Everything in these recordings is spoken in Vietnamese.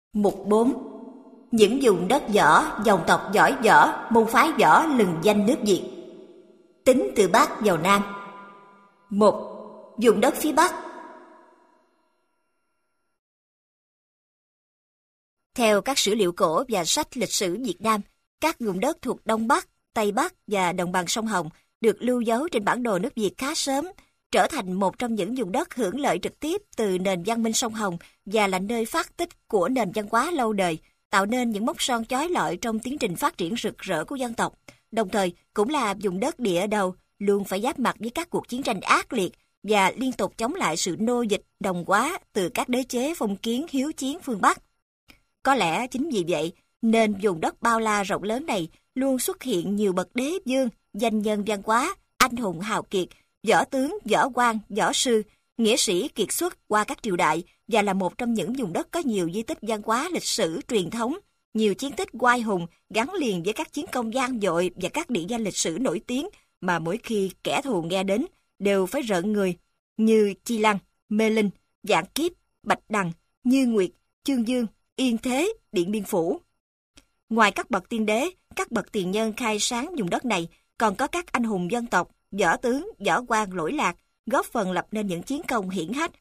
Mục 4. Những vùng đất võ, dòng tộc giỏi võ, môn phái võ lừng danh nước Việt. Tính từ Bắc vào Nam. 1. Vùng đất phía Bắc. Theo các sử liệu cổ và sách lịch sử Việt Nam, các vùng đất thuộc Đông Bắc, Tây Bắc và đồng bằng sông Hồng được lưu dấu trên bản đồ nước Việt khá sớm, trở thành một trong những vùng đất hưởng lợi trực tiếp từ nền văn minh sông Hồng và là nơi phát tích của nền văn hóa lâu đời, tạo nên những mốc son chói lọi trong tiến trình phát triển rực rỡ của dân tộc. Đồng thời, cũng là vùng đất địa đầu, luôn phải giáp mặt với các cuộc chiến tranh ác liệt và liên tục chống lại sự nô dịch, đồng hóa từ các đế chế phong kiến hiếu chiến phương Bắc. Có lẽ chính vì vậy, nên vùng đất bao la rộng lớn này luôn xuất hiện nhiều bậc đế vương, danh nhân văn hóa, anh hùng hào kiệt, võ tướng, võ quan, võ sư, nghĩa sĩ kiệt xuất qua các triều đại và là một trong những vùng đất có nhiều di tích văn hóa lịch sử truyền thống, nhiều chiến tích oai hùng gắn liền với các chiến công vang dội và các địa danh lịch sử nổi tiếng mà mỗi khi kẻ thù nghe đến đều phải rợn người, như Chi Lăng, Mê Linh, Vạn Kiếp, Bạch Đằng, Như Nguyệt, Chương Dương, Yên Thế, Điện Biên Phủ. Ngoài các bậc tiên đế, các bậc tiền nhân khai sáng vùng đất này, còn có các anh hùng dân tộc, võ tướng, võ quan lỗi lạc, góp phần lập nên những chiến công hiển hách.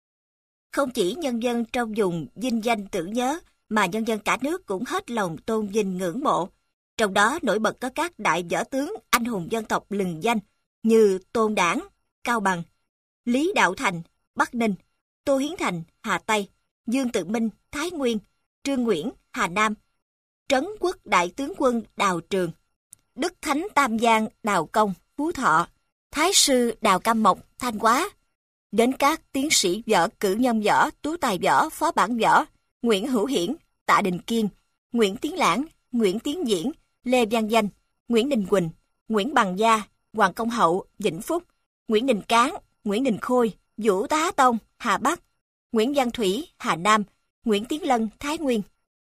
Không chỉ nhân dân trong vùng vinh danh tưởng nhớ, mà nhân dân cả nước cũng hết lòng tôn vinh ngưỡng mộ. Trong đó nổi bật có các đại võ tướng, anh hùng dân tộc lừng danh như Tôn Đản, Cao Bằng, Lý Đạo Thành, Bắc Ninh, Tô Hiến Thành, Hà Tây, Dương Tự Minh, Thái Nguyên, Trương Nguyễn, Hà Nam, Trấn Quốc Đại Tướng Quân Đào Trường, Đức Thánh Tam Giang Đào Công, Phú Thọ, Thái Sư Đào Cam Mộc, Thanh Hóa, đến các tiến sĩ võ, cử nhân võ, tú tài võ, phó bản võ, Nguyễn Hữu Hiển, Tạ Đình Kiên, Nguyễn Tiến Lãng, Nguyễn Tiến Diễn, Lê Văn Danh, Nguyễn Đình Quỳnh, Nguyễn Bằng Gia, Hoàng Công Hậu, Vĩnh Phúc, Nguyễn Đình Cán, Nguyễn Đình Khôi, Vũ Tá Tông, Hà Bắc, Nguyễn Văn Thủy, Hà Nam, Nguyễn Tiến Lân, Thái Nguyên.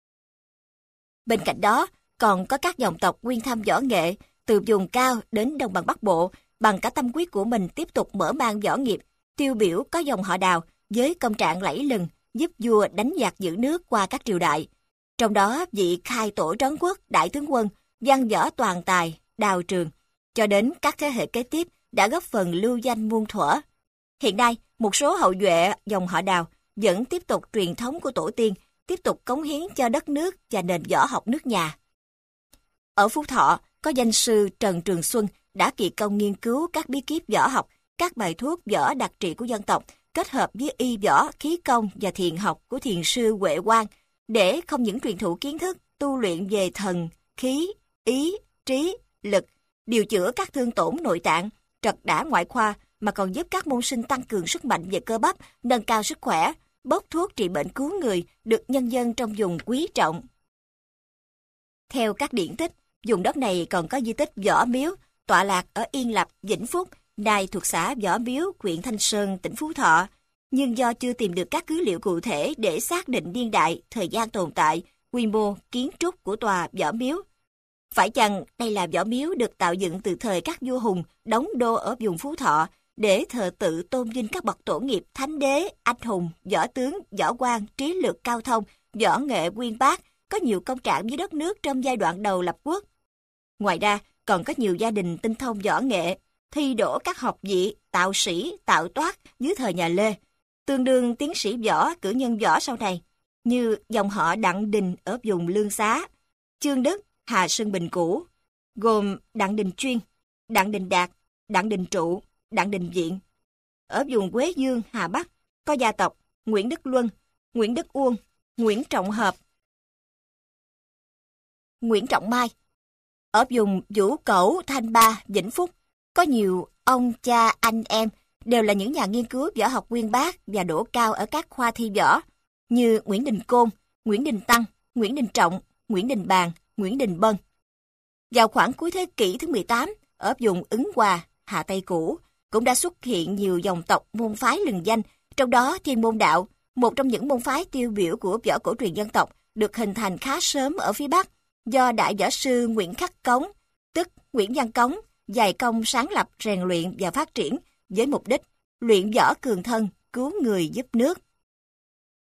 Bên cạnh đó, còn có các dòng tộc nguyên thăm võ nghệ từ vùng cao đến đồng bằng Bắc Bộ bằng cả tâm huyết của mình tiếp tục mở mang võ nghiệp. Tiêu biểu có dòng họ Đào với công trạng lẫy lừng giúp vua đánh giặc giữ nước qua các triều đại. Trong đó vị khai tổ trấn quốc đại tướng quân văn võ toàn tài Đào Trường cho đến các thế hệ kế tiếp đã góp phần lưu danh muôn thuở. Hiện nay, một số hậu duệ dòng họ Đào vẫn tiếp tục truyền thống của tổ tiên, tiếp tục cống hiến cho đất nước và nền võ học nước nhà. Ở Phú Thọ, có danh sư Trần Trường Xuân đã kỳ công nghiên cứu các bí kíp võ học, các bài thuốc võ đặc trị của dân tộc, kết hợp với y võ, khí công và thiền học của thiền sư Huệ Quang, để không những truyền thụ kiến thức tu luyện về thần, khí, ý, trí, lực, điều chữa các thương tổn nội tạng, trật đả ngoại khoa, mà còn giúp các môn sinh tăng cường sức mạnh về cơ bắp, nâng cao sức khỏe, bốc thuốc trị bệnh cứu người, được nhân dân trong vùng quý trọng. Theo các điển tích, vùng đất này còn có di tích Võ Miếu, tọa lạc ở Yên Lập, Vĩnh Phúc, nay thuộc xã Võ Miếu, huyện Thanh Sơn, tỉnh Phú Thọ. Nhưng do chưa tìm được các cứ liệu cụ thể để xác định niên đại, thời gian tồn tại, quy mô, kiến trúc của tòa Võ Miếu. Phải chăng đây là Võ Miếu được tạo dựng từ thời các vua Hùng đóng đô ở vùng Phú Thọ để thờ tự tôn vinh các bậc tổ nghiệp thánh đế, anh hùng, võ tướng, võ quan, trí lược cao thông, võ nghệ uyên bác, có nhiều công trạng với đất nước trong giai đoạn đầu lập quốc. Ngoài ra, còn có nhiều gia đình tinh thông võ nghệ, thi đỗ các học vị, tạo sĩ, tạo toát dưới thời nhà Lê, tương đương tiến sĩ võ, cử nhân võ sau này, như dòng họ Đặng Đình ở vùng Lương Xá, Chương Đức, Hà Sơn Bình cũ, gồm Đặng Đình Chuyên, Đặng Đình Đạt, Đặng Đình Trụ, Đặng Đình Diện. Ở vùng Quế Dương, Hà Bắc, có gia tộc Nguyễn Đức Luân, Nguyễn Đức Uông, Nguyễn Trọng Hợp, Nguyễn Trọng Mai. Ở vùng Vũ Cẩu, Thanh Ba, Vĩnh Phúc, có nhiều ông cha anh em đều là những nhà nghiên cứu võ học uyên bác và đỗ cao ở các khoa thi võ, như Nguyễn Đình Côn, Nguyễn Đình Tăng, Nguyễn Đình Trọng, Nguyễn Đình Bàn, Nguyễn Đình Bân. Vào khoảng cuối thế kỷ thứ 18, ở vùng Ứng Hòa, Hà Tây cũ, cũng đã xuất hiện nhiều dòng tộc môn phái lừng danh, trong đó Thiên Môn Đạo, một trong những môn phái tiêu biểu của võ cổ truyền dân tộc, được hình thành khá sớm ở phía Bắc, do đại võ sư Nguyễn Khắc Cống, tức Nguyễn Văn Cống, dày công sáng lập, rèn luyện và phát triển với mục đích luyện võ cường thân, cứu người giúp nước.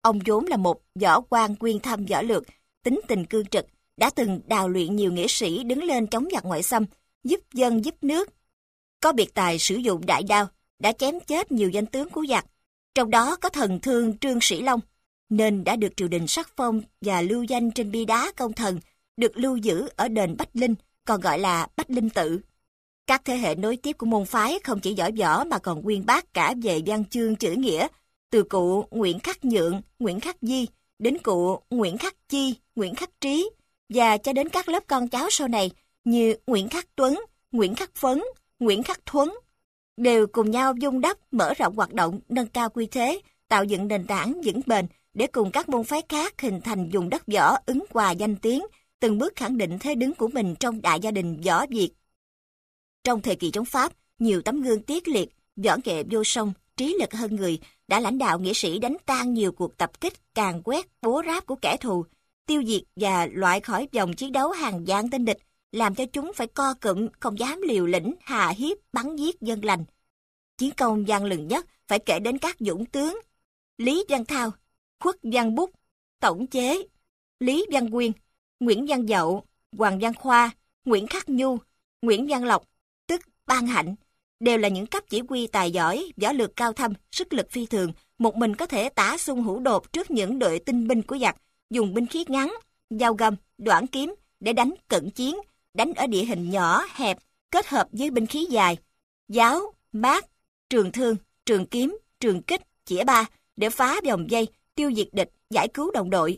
Ông vốn là một võ quan quyên thâm võ lược, tính tình cương trực, đã từng đào luyện nhiều nghĩa sĩ đứng lên chống giặc ngoại xâm, giúp dân giúp nước. Có biệt tài sử dụng đại đao, đã chém chết nhiều danh tướng của giặc, trong đó có thần thương Trương Sĩ Long, nên đã được triều đình sắc phong và lưu danh trên bia đá công thần, được lưu giữ ở đền Bách Linh, còn gọi là Bách Linh Tự. Các thế hệ nối tiếp của môn phái không chỉ giỏi võ mà còn uyên bác cả về văn chương chữ nghĩa, từ cụ Nguyễn Khắc Nhượng, Nguyễn Khắc Di đến cụ Nguyễn Khắc Chi, Nguyễn Khắc Trí, và cho đến các lớp con cháu sau này như Nguyễn Khắc Tuấn, Nguyễn Khắc Phấn, Nguyễn Khắc Thuấn, đều cùng nhau vun đắp, mở rộng hoạt động, nâng cao quy thế, tạo dựng nền tảng vững bền để cùng các môn phái khác hình thành vùng đất võ ứng hòa danh tiếng, từng bước khẳng định thế đứng của mình trong đại gia đình võ Việt. Trong thời kỳ chống Pháp, nhiều tấm gương tiết liệt, võ nghệ vô song, trí lực hơn người đã lãnh đạo nghĩa sĩ đánh tan nhiều cuộc tập kích, càn quét, bố ráp của kẻ thù, tiêu diệt và loại khỏi vòng chiến đấu hàng vạn tên địch, làm cho chúng phải co cụm, không dám liều lĩnh, hà hiếp, bắn giết dân lành. Chiến công gian lừng nhất phải kể đến các dũng tướng Lý Văn Thao, Khuất Văn Bút, Tổng Chế, Lý Văn Quyên, Nguyễn Văn Dậu, Hoàng Văn Khoa, Nguyễn Khắc Nhu, Nguyễn Văn Lộc, tức Ban Hạnh, đều là những cấp chỉ huy tài giỏi, võ lược cao thâm, sức lực phi thường, một mình có thể tả xung hữu đột trước những đội tinh binh của giặc, dùng binh khí ngắn, dao găm, đoản kiếm để đánh cận chiến, đánh ở địa hình nhỏ, hẹp, kết hợp với binh khí dài, giáo, mát, trường thương, trường kiếm, trường kích, chĩa ba để phá vòng vây, tiêu diệt địch, giải cứu đồng đội.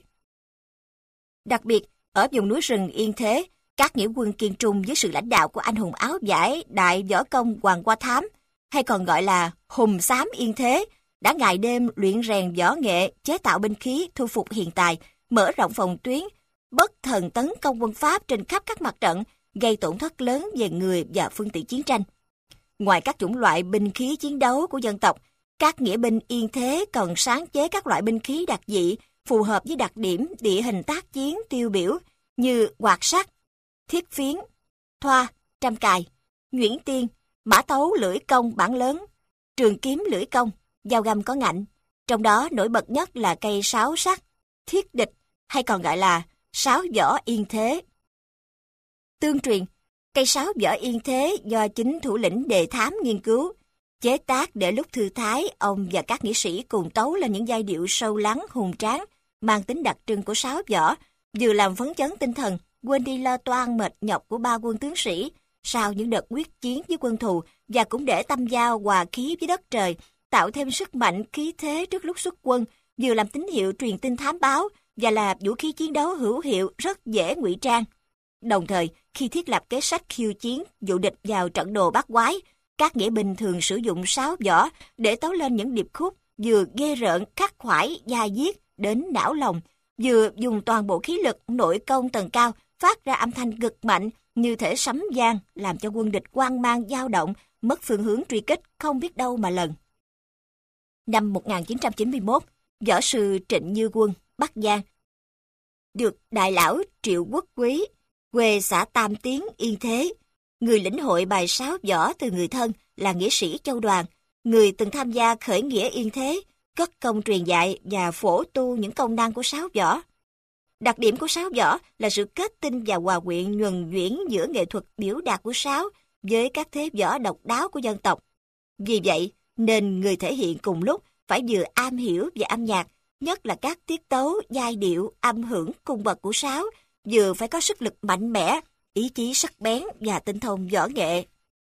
Đặc biệt, ở vùng núi rừng Yên Thế, các nghĩa quân kiên trung với sự lãnh đạo của anh hùng áo vải đại võ công Hoàng Qua Thám, hay còn gọi là Hùng Xám Yên Thế, đã ngày đêm luyện rèn võ nghệ, chế tạo binh khí, thu phục hiền tài, mở rộng phòng tuyến, bất thần tấn công quân Pháp trên khắp các mặt trận, gây tổn thất lớn về người và phương tiện chiến tranh. Ngoài các chủng loại binh khí chiến đấu của dân tộc, các nghĩa binh Yên Thế còn sáng chế các loại binh khí đặc dị phù hợp với đặc điểm địa hình tác chiến tiêu biểu như quạt sắt, thiết phiến, thoa, trăm cài, nhuyễn tiên, mã tấu lưỡi công bản lớn, trường kiếm lưỡi công, dao găm có ngạnh. Trong đó nổi bật nhất là cây sáo sắt, thiết địch hay còn gọi là sáo võ Yên Thế. Tương truyền, cây sáo võ Yên Thế do chính thủ lĩnh Đề Thám nghiên cứu, chế tác để lúc thư thái, ông và các nghĩa sĩ cùng tấu lên những giai điệu sâu lắng hùng tráng, mang tính đặc trưng của sáo võ, vừa làm phấn chấn tinh thần, quên đi lo toan mệt nhọc của ba quân tướng sĩ sau những đợt quyết chiến với quân thù, và cũng để tâm giao hòa khí với đất trời, tạo thêm sức mạnh khí thế trước lúc xuất quân, vừa làm tín hiệu truyền tin thám báo và là vũ khí chiến đấu hữu hiệu rất dễ ngụy trang. Đồng thời, khi thiết lập kế sách khiêu chiến dụ địch vào trận đồ bát quái, các nghĩa binh thường sử dụng sáo võ để tấu lên những điệp khúc vừa ghê rợn, khắc khoải, dai diết đến não lòng, vừa dùng toàn bộ khí lực nội công tầng cao phát ra âm thanh cực mạnh như thể sấm vang, làm cho quân địch hoang mang dao động, mất phương hướng truy kích, không biết đâu mà lần. Năm 1991, võ sư Trịnh Như Quân, Bắc Giang, được đại lão Triệu Quốc Quý, quê xã Tam Tiến, Yên Thế, người lĩnh hội bài sáo võ từ người thân là nghĩa sĩ Châu Đoàn, người từng tham gia khởi nghĩa Yên Thế, cất công truyền dạy và phổ tu những công năng của sáo võ. Đặc điểm của sáo võ là sự kết tinh và hòa quyện nhuần nhuyễn giữa nghệ thuật biểu đạt của sáo với các thế võ độc đáo của dân tộc. Vì vậy, nên người thể hiện cùng lúc phải vừa am hiểu về âm nhạc, nhất là các tiết tấu, giai điệu, âm hưởng cung bậc của sáo, vừa phải có sức lực mạnh mẽ, ý chí sắc bén và tinh thông võ nghệ.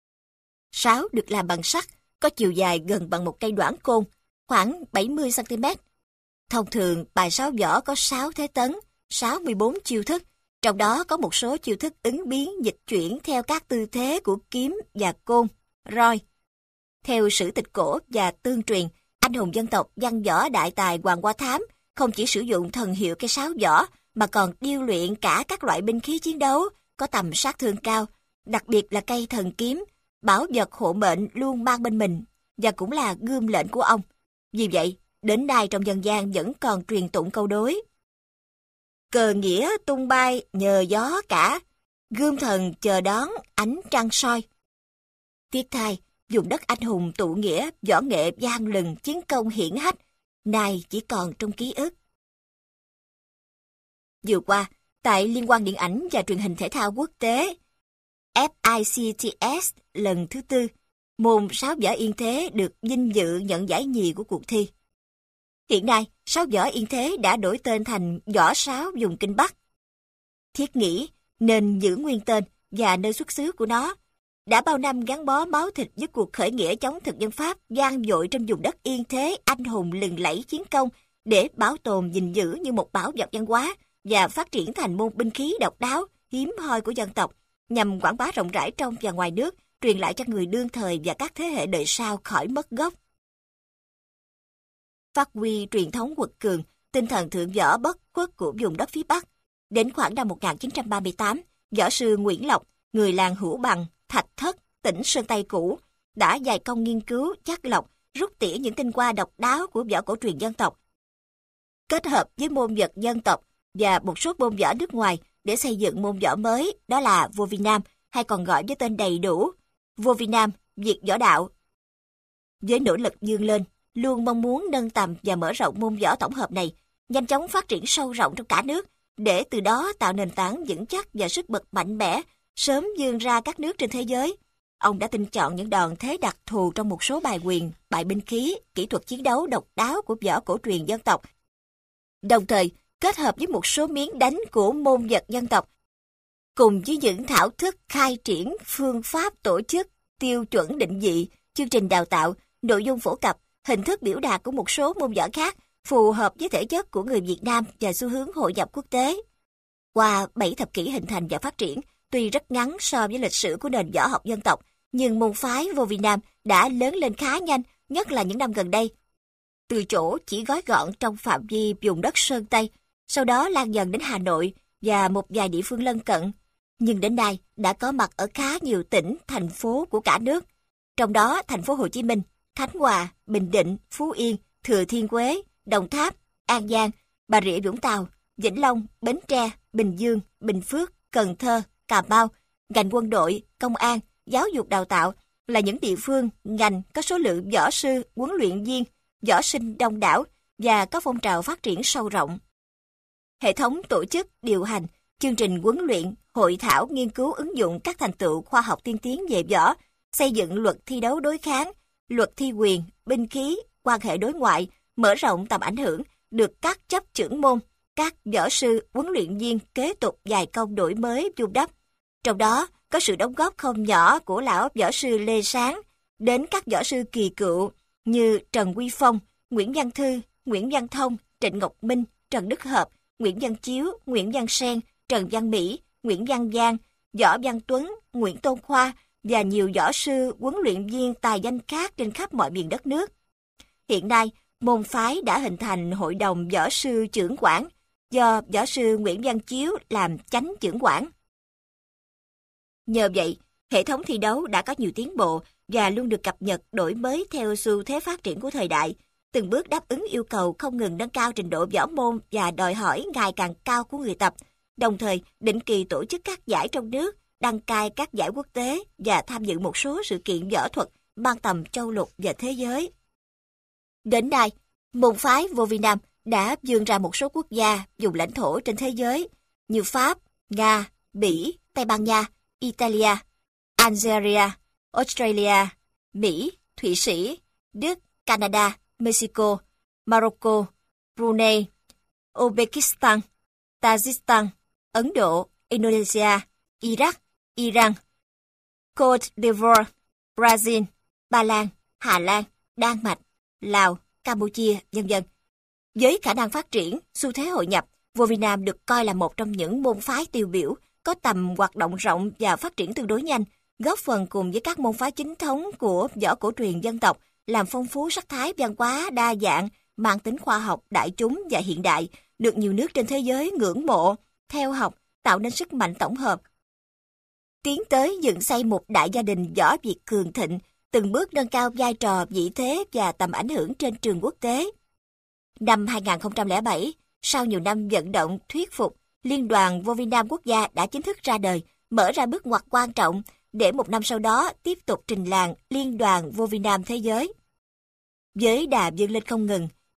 Sáo được làm bằng sắt, có chiều dài gần bằng một cây đoản côn, khoảng 70 cm. Thông thường, bài sáo võ có 6 thế tấn, 64 chiêu thức, trong đó có một số chiêu thức ứng biến dịch chuyển theo các tư thế của kiếm và côn, roi. Theo sử tịch cổ và tương truyền, anh hùng dân tộc văn võ đại tài Hoàng Qua Thám không chỉ sử dụng thần hiệu cây sáo võ mà còn điêu luyện cả các loại binh khí chiến đấu có tầm sát thương cao, đặc biệt là cây thần kiếm, bảo vật hộ mệnh luôn mang bên mình và cũng là gươm lệnh của ông. Vì vậy, đến nay trong dân gian vẫn còn truyền tụng câu đối: cờ nghĩa tung bay nhờ gió cả, gươm thần chờ đón ánh trăng soi. Tiếc thay, vùng đất anh hùng tụ nghĩa, võ nghệ vang lừng, chiến công hiển hách, nay chỉ còn trong ký ức. Vừa qua, tại Liên hoan Điện ảnh và Truyền hình Thể thao Quốc tế FICTS lần thứ 4, môn sáo võ yên thế được vinh dự nhận giải nhì của cuộc thi. Hiện nay, sáo võ yên thế đã đổi tên thành võ sáo vùng Kinh Bắc. Thiết nghĩ nên giữ nguyên tên và nơi xuất xứ của nó, đã bao năm gắn bó máu thịt với cuộc khởi nghĩa chống thực dân Pháp vang dội trên vùng đất yên thế anh hùng lừng lẫy chiến công, để bảo tồn gìn giữ như một bảo vật văn hóa và phát triển thành môn binh khí độc đáo, hiếm hoi của dân tộc, nhằm quảng bá rộng rãi trong và ngoài nước, truyền lại cho người đương thời và các thế hệ đời sau khỏi mất gốc. Phát huy truyền thống quật cường, tinh thần thượng võ bất khuất của vùng đất phía Bắc. Đến khoảng năm 1938, võ sư Nguyễn Lộc, người làng Hữu Bằng, Thạch Thất, tỉnh Sơn Tây cũ, đã dày công nghiên cứu, chắc lọc, rút tỉa những tinh hoa độc đáo của võ cổ truyền dân tộc, kết hợp với môn vật dân tộc và một số môn võ nước ngoài để xây dựng môn võ mới, đó là Vô Vi Nam, hay còn gọi với tên đầy đủ Vô Vi Nam, Việt Võ Đạo. Với nỗ lực vươn lên, luôn mong muốn nâng tầm và mở rộng môn võ tổng hợp này, nhanh chóng phát triển sâu rộng trong cả nước, để từ đó tạo nền tảng vững chắc và sức bật mạnh mẽ, sớm vươn ra các nước trên thế giới. Ông đã tinh chọn những đòn thế đặc thù trong một số bài quyền, bài binh khí, kỹ thuật chiến đấu độc đáo của võ cổ truyền dân tộc, đồng thời kết hợp với một số miếng đánh của môn vật dân tộc, cùng với những thảo thức khai triển phương pháp tổ chức, tiêu chuẩn định vị, chương trình đào tạo, nội dung phổ cập, hình thức biểu đạt của một số môn võ khác, phù hợp với thể chất của người Việt Nam và xu hướng hội nhập quốc tế. Qua 7 thập kỷ hình thành và phát triển, tuy rất ngắn so với lịch sử của nền võ học dân tộc, nhưng môn phái Vô Vi Nam đã lớn lên khá nhanh, nhất là những năm gần đây. Từ chỗ chỉ gói gọn trong phạm vi vùng đất Sơn Tây, sau đó lan dần đến Hà Nội và một vài địa phương lân cận, nhưng đến nay đã có mặt ở khá nhiều tỉnh, thành phố của cả nước. Trong đó, thành phố Hồ Chí Minh, Khánh Hòa, Bình Định, Phú Yên, Thừa Thiên Huế, Đồng Tháp, An Giang, Bà Rịa Vũng Tàu, Vĩnh Long, Bến Tre, Bình Dương, Bình Phước, Cần Thơ, Cà Mau, ngành quân đội, công an, giáo dục đào tạo là những địa phương, ngành có số lượng võ sư, huấn luyện viên, võ sinh đông đảo và có phong trào phát triển sâu rộng. Hệ thống tổ chức, điều hành, chương trình huấn luyện, hội thảo nghiên cứu ứng dụng các thành tựu khoa học tiên tiến về võ, xây dựng luật thi đấu đối kháng, luật thi quyền, binh khí, quan hệ đối ngoại, mở rộng tầm ảnh hưởng, được các cấp trưởng môn, các võ sư, huấn luyện viên kế tục dày công đổi mới vun đắp. Trong đó có sự đóng góp không nhỏ của lão võ sư Lê Sáng, đến các võ sư kỳ cựu như Trần Quy Phong, Nguyễn Văn Thư, Nguyễn Văn Thông, Trịnh Ngọc Minh, Trần Đức Hợp, Nguyễn Văn Chiếu, Nguyễn Văn Sen, Trần Văn Mỹ, Nguyễn Văn Giang, Võ Văn Tuấn, Nguyễn Tôn Khoa và nhiều võ sư, huấn luyện viên tài danh khác trên khắp mọi miền đất nước. Hiện nay, môn phái đã hình thành hội đồng võ sư chưởng quản, do võ sư Nguyễn Văn Chiếu làm chánh chưởng quản. Nhờ vậy, hệ thống thi đấu đã có nhiều tiến bộ và luôn được cập nhật đổi mới theo xu thế phát triển của thời đại, từng bước đáp ứng yêu cầu không ngừng nâng cao trình độ võ môn và đòi hỏi ngày càng cao của người tập, đồng thời định kỳ tổ chức các giải trong nước, đăng cai các giải quốc tế và tham dự một số sự kiện võ thuật mang tầm châu lục và thế giới. Đến nay, môn phái Vô Vi Nam đã vươn ra một số quốc gia, vùng lãnh thổ trên thế giới như Pháp, Nga, Bỉ, Tây Ban Nha, Italia, Algeria, Australia, Mỹ, Thụy Sĩ, Đức, Canada, Mexico, Morocco, Brunei, Uzbekistan, Tajikistan, Ấn Độ, Indonesia, Iraq, Iran, Côte d'Ivoire, Brazil, Ba Lan, Hà Lan, Đan Mạch, Lào, Campuchia, v.v. Với khả năng phát triển, xu thế hội nhập, Vô Vi Nam được coi là một trong những môn phái tiêu biểu, có tầm hoạt động rộng và phát triển tương đối nhanh, góp phần cùng với các môn phái chính thống của võ cổ truyền dân tộc, làm phong phú sắc thái văn hóa đa dạng, mang tính khoa học, đại chúng và hiện đại, được nhiều nước trên thế giới ngưỡng mộ, theo học, tạo nên sức mạnh tổng hợp. Tiến tới dựng xây một đại gia đình võ Việt cường thịnh, từng bước nâng cao vai trò, vị thế và tầm ảnh hưởng trên trường quốc tế. Năm 2007, sau nhiều năm vận động thuyết phục, Liên đoàn Vô Vi Nam quốc gia đã chính thức ra đời, mở ra bước ngoặt quan trọng để một năm sau đó tiếp tục trình làng Liên đoàn Vô Vi Nam thế giới. Với đà vươn lên không ngừng,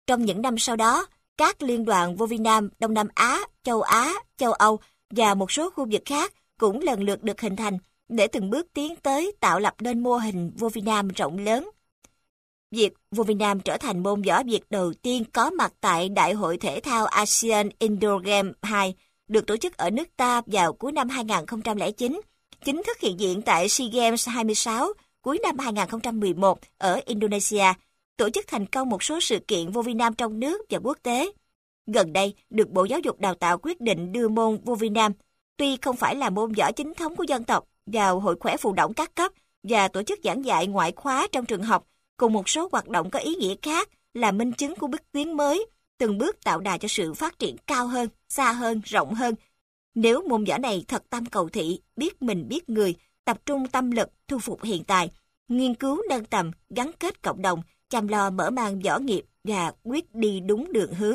Trong những năm sau đó, các liên đoàn vô vi Nam, Đông Nam Á, châu Âu và một số khu vực khác cũng lần lượt được hình thành để từng bước tiến tới tạo lập nên mô hình vô vi Nam rộng lớn. Việc vô vi Nam trở thành môn võ Việt đầu tiên có mặt tại Đại hội Thể thao ASEAN Indoor Game 2 được tổ chức ở nước ta vào cuối năm 2009, chính thức hiện diện tại SEA Games 26 cuối năm 2011 ở Indonesia, tổ chức thành công một số sự kiện vô vi Nam trong nước và quốc tế. Gần đây, được Bộ Giáo dục Đào tạo quyết định đưa môn vô vi Nam, tuy không phải là môn võ chính thống của dân tộc, vào Hội khỏe phù đổng các cấp và tổ chức giảng dạy ngoại khóa trong trường học, cùng một số hoạt động có ý nghĩa khác là minh chứng của bước tiến mới, từng bước tạo đà cho sự phát triển cao hơn, xa hơn, rộng hơn. Nếu môn võ này thật tâm cầu thị, biết mình biết người, tập trung tâm lực, thu phục hiện tại, nghiên cứu nâng tầm, gắn kết cộng đồng, chăm lo mở mang võ nghiệp và quyết đi đúng đường hướng.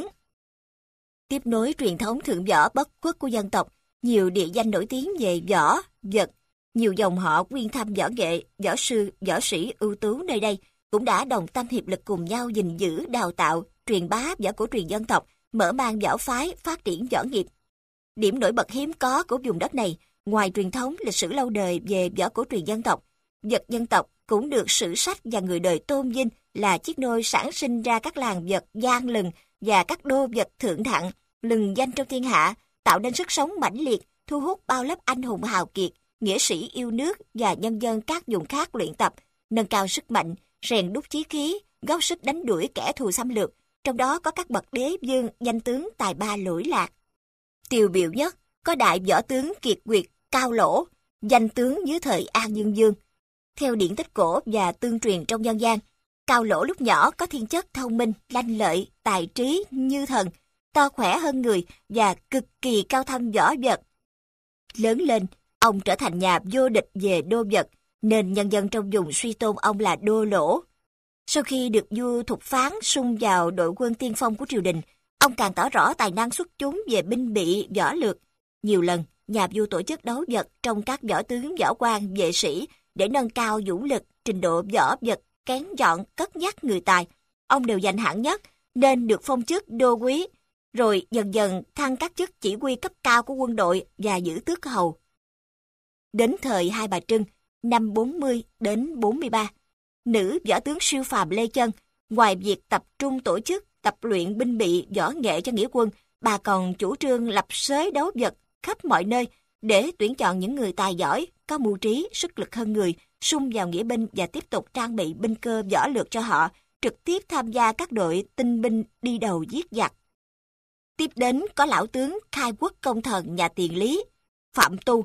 Tiếp nối truyền thống thượng võ bất khuất của dân tộc, nhiều địa danh nổi tiếng về võ, vật, nhiều dòng họ quyên thăm võ nghệ, võ sư, võ sĩ ưu tú nơi đây cũng đã đồng tâm hiệp lực cùng nhau gìn giữ, đào tạo, truyền bá võ cổ truyền dân tộc, mở mang võ phái, phát triển võ nghiệp. Điểm nổi bật hiếm có của vùng đất này, ngoài truyền thống lịch sử lâu đời về võ cổ truyền dân tộc, vật dân tộc cũng được sử sách và người đời tôn vinh là chiếc nôi sản sinh ra các làng vật gian lừng và các đô vật thượng thặng, lừng danh trong thiên hạ, tạo nên sức sống mãnh liệt, thu hút bao lớp anh hùng hào kiệt, nghĩa sĩ yêu nước và nhân dân các vùng khác luyện tập, nâng cao sức mạnh, rèn đúc chí khí, góp sức đánh đuổi kẻ thù xâm lược, trong đó có các bậc đế vương, danh tướng tài ba lỗi lạc. Tiêu biểu nhất có đại võ tướng kiệt quyệt Cao Lỗ, danh tướng dưới thời An Dương Dương. Theo điển tích cổ và tương truyền trong dân gian, Cao Lỗ lúc nhỏ có thiên chất thông minh, lanh lợi, tài trí như thần, to khỏe hơn người và cực kỳ cao thâm võ vật. Lớn lên, ông trở thành nhà vô địch về đô vật, nên nhân dân trong vùng suy tôn ông là Đô Lỗ. Sau khi được vua Thục Phán sung vào đội quân tiên phong của triều đình, ông càng tỏ rõ tài năng xuất chúng về binh bị, võ lược. Nhiều lần, nhà vua tổ chức đấu vật trong các võ tướng, võ quan, vệ sĩ để nâng cao dũng lực, trình độ võ vật, kén chọn, cất nhắc người tài. Ông đều giành hạng nhất, nên được phong chức đô quý, rồi dần dần thăng các chức chỉ huy cấp cao của quân đội và giữ tước hầu. Đến thời Hai Bà Trưng, năm 40 đến 43, nữ võ tướng siêu phàm Lê Chân, ngoài việc tập trung tổ chức, tập luyện binh bị, võ nghệ cho nghĩa quân, bà còn chủ trương lập xới đấu vật khắp mọi nơi để tuyển chọn những người tài giỏi, có mưu trí, sức lực hơn người, sung vào nghĩa binh và tiếp tục trang bị binh cơ võ lược cho họ, trực tiếp tham gia các đội tinh binh đi đầu giết giặc. Tiếp đến có lão tướng khai quốc công thần nhà Tiền Lý, Phạm Tu.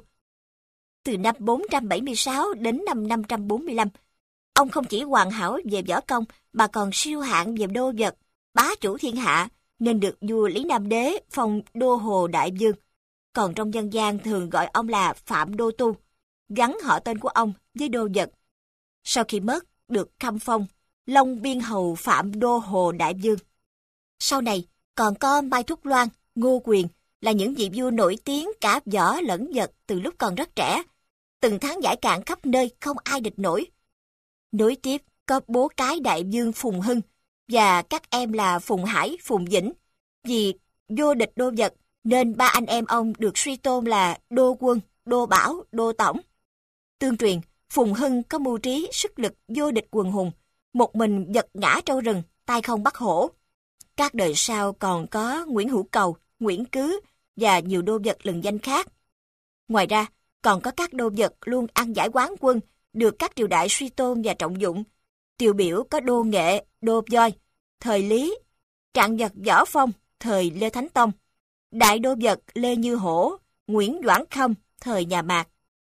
Từ năm 476 đến năm 545, ông không chỉ hoàn hảo về võ công mà còn siêu hạng về đô vật, bá chủ thiên hạ, nên được vua Lý Nam Đế phong đô hồ đại vương. Còn trong dân gian thường gọi ông là Phạm Đô Tu, gắn họ tên của ông với đô vật. Sau khi mất, được khâm phong Long Biên Hầu Phạm Đô Hồ Đại Vương. Sau này, còn có Mai Thúc Loan, Ngô Quyền là những vị vua nổi tiếng cả võ lẫn vật từ lúc còn rất trẻ, từng thắng giải cạn khắp nơi không ai địch nổi. Nối tiếp có bố cái đại vương Phùng Hưng và các em là Phùng Hải, Phùng Vĩnh. Vì vô địch đô vật nên ba anh em ông được suy tôn là Đô Quân, Đô Bảo, Đô Tổng. Tương truyền, Phùng Hưng có mưu trí, sức lực vô địch quần hùng, một mình giật ngã trâu rừng, tay không bắt hổ. Các đời sau còn có Nguyễn Hữu Cầu, Nguyễn Cứ và nhiều đô vật lừng danh khác. Ngoài ra, còn có các đô vật luôn ăn giải quán quân, được các triều đại suy tôn và trọng dụng. Tiêu biểu có Đô Nghệ, Đô Voi, thời Lý, Trạng Vật Võ Phong, thời Lê Thánh Tông, Đại đô vật Lê Như Hổ, Nguyễn Doãn Khâm, thời nhà Mạc.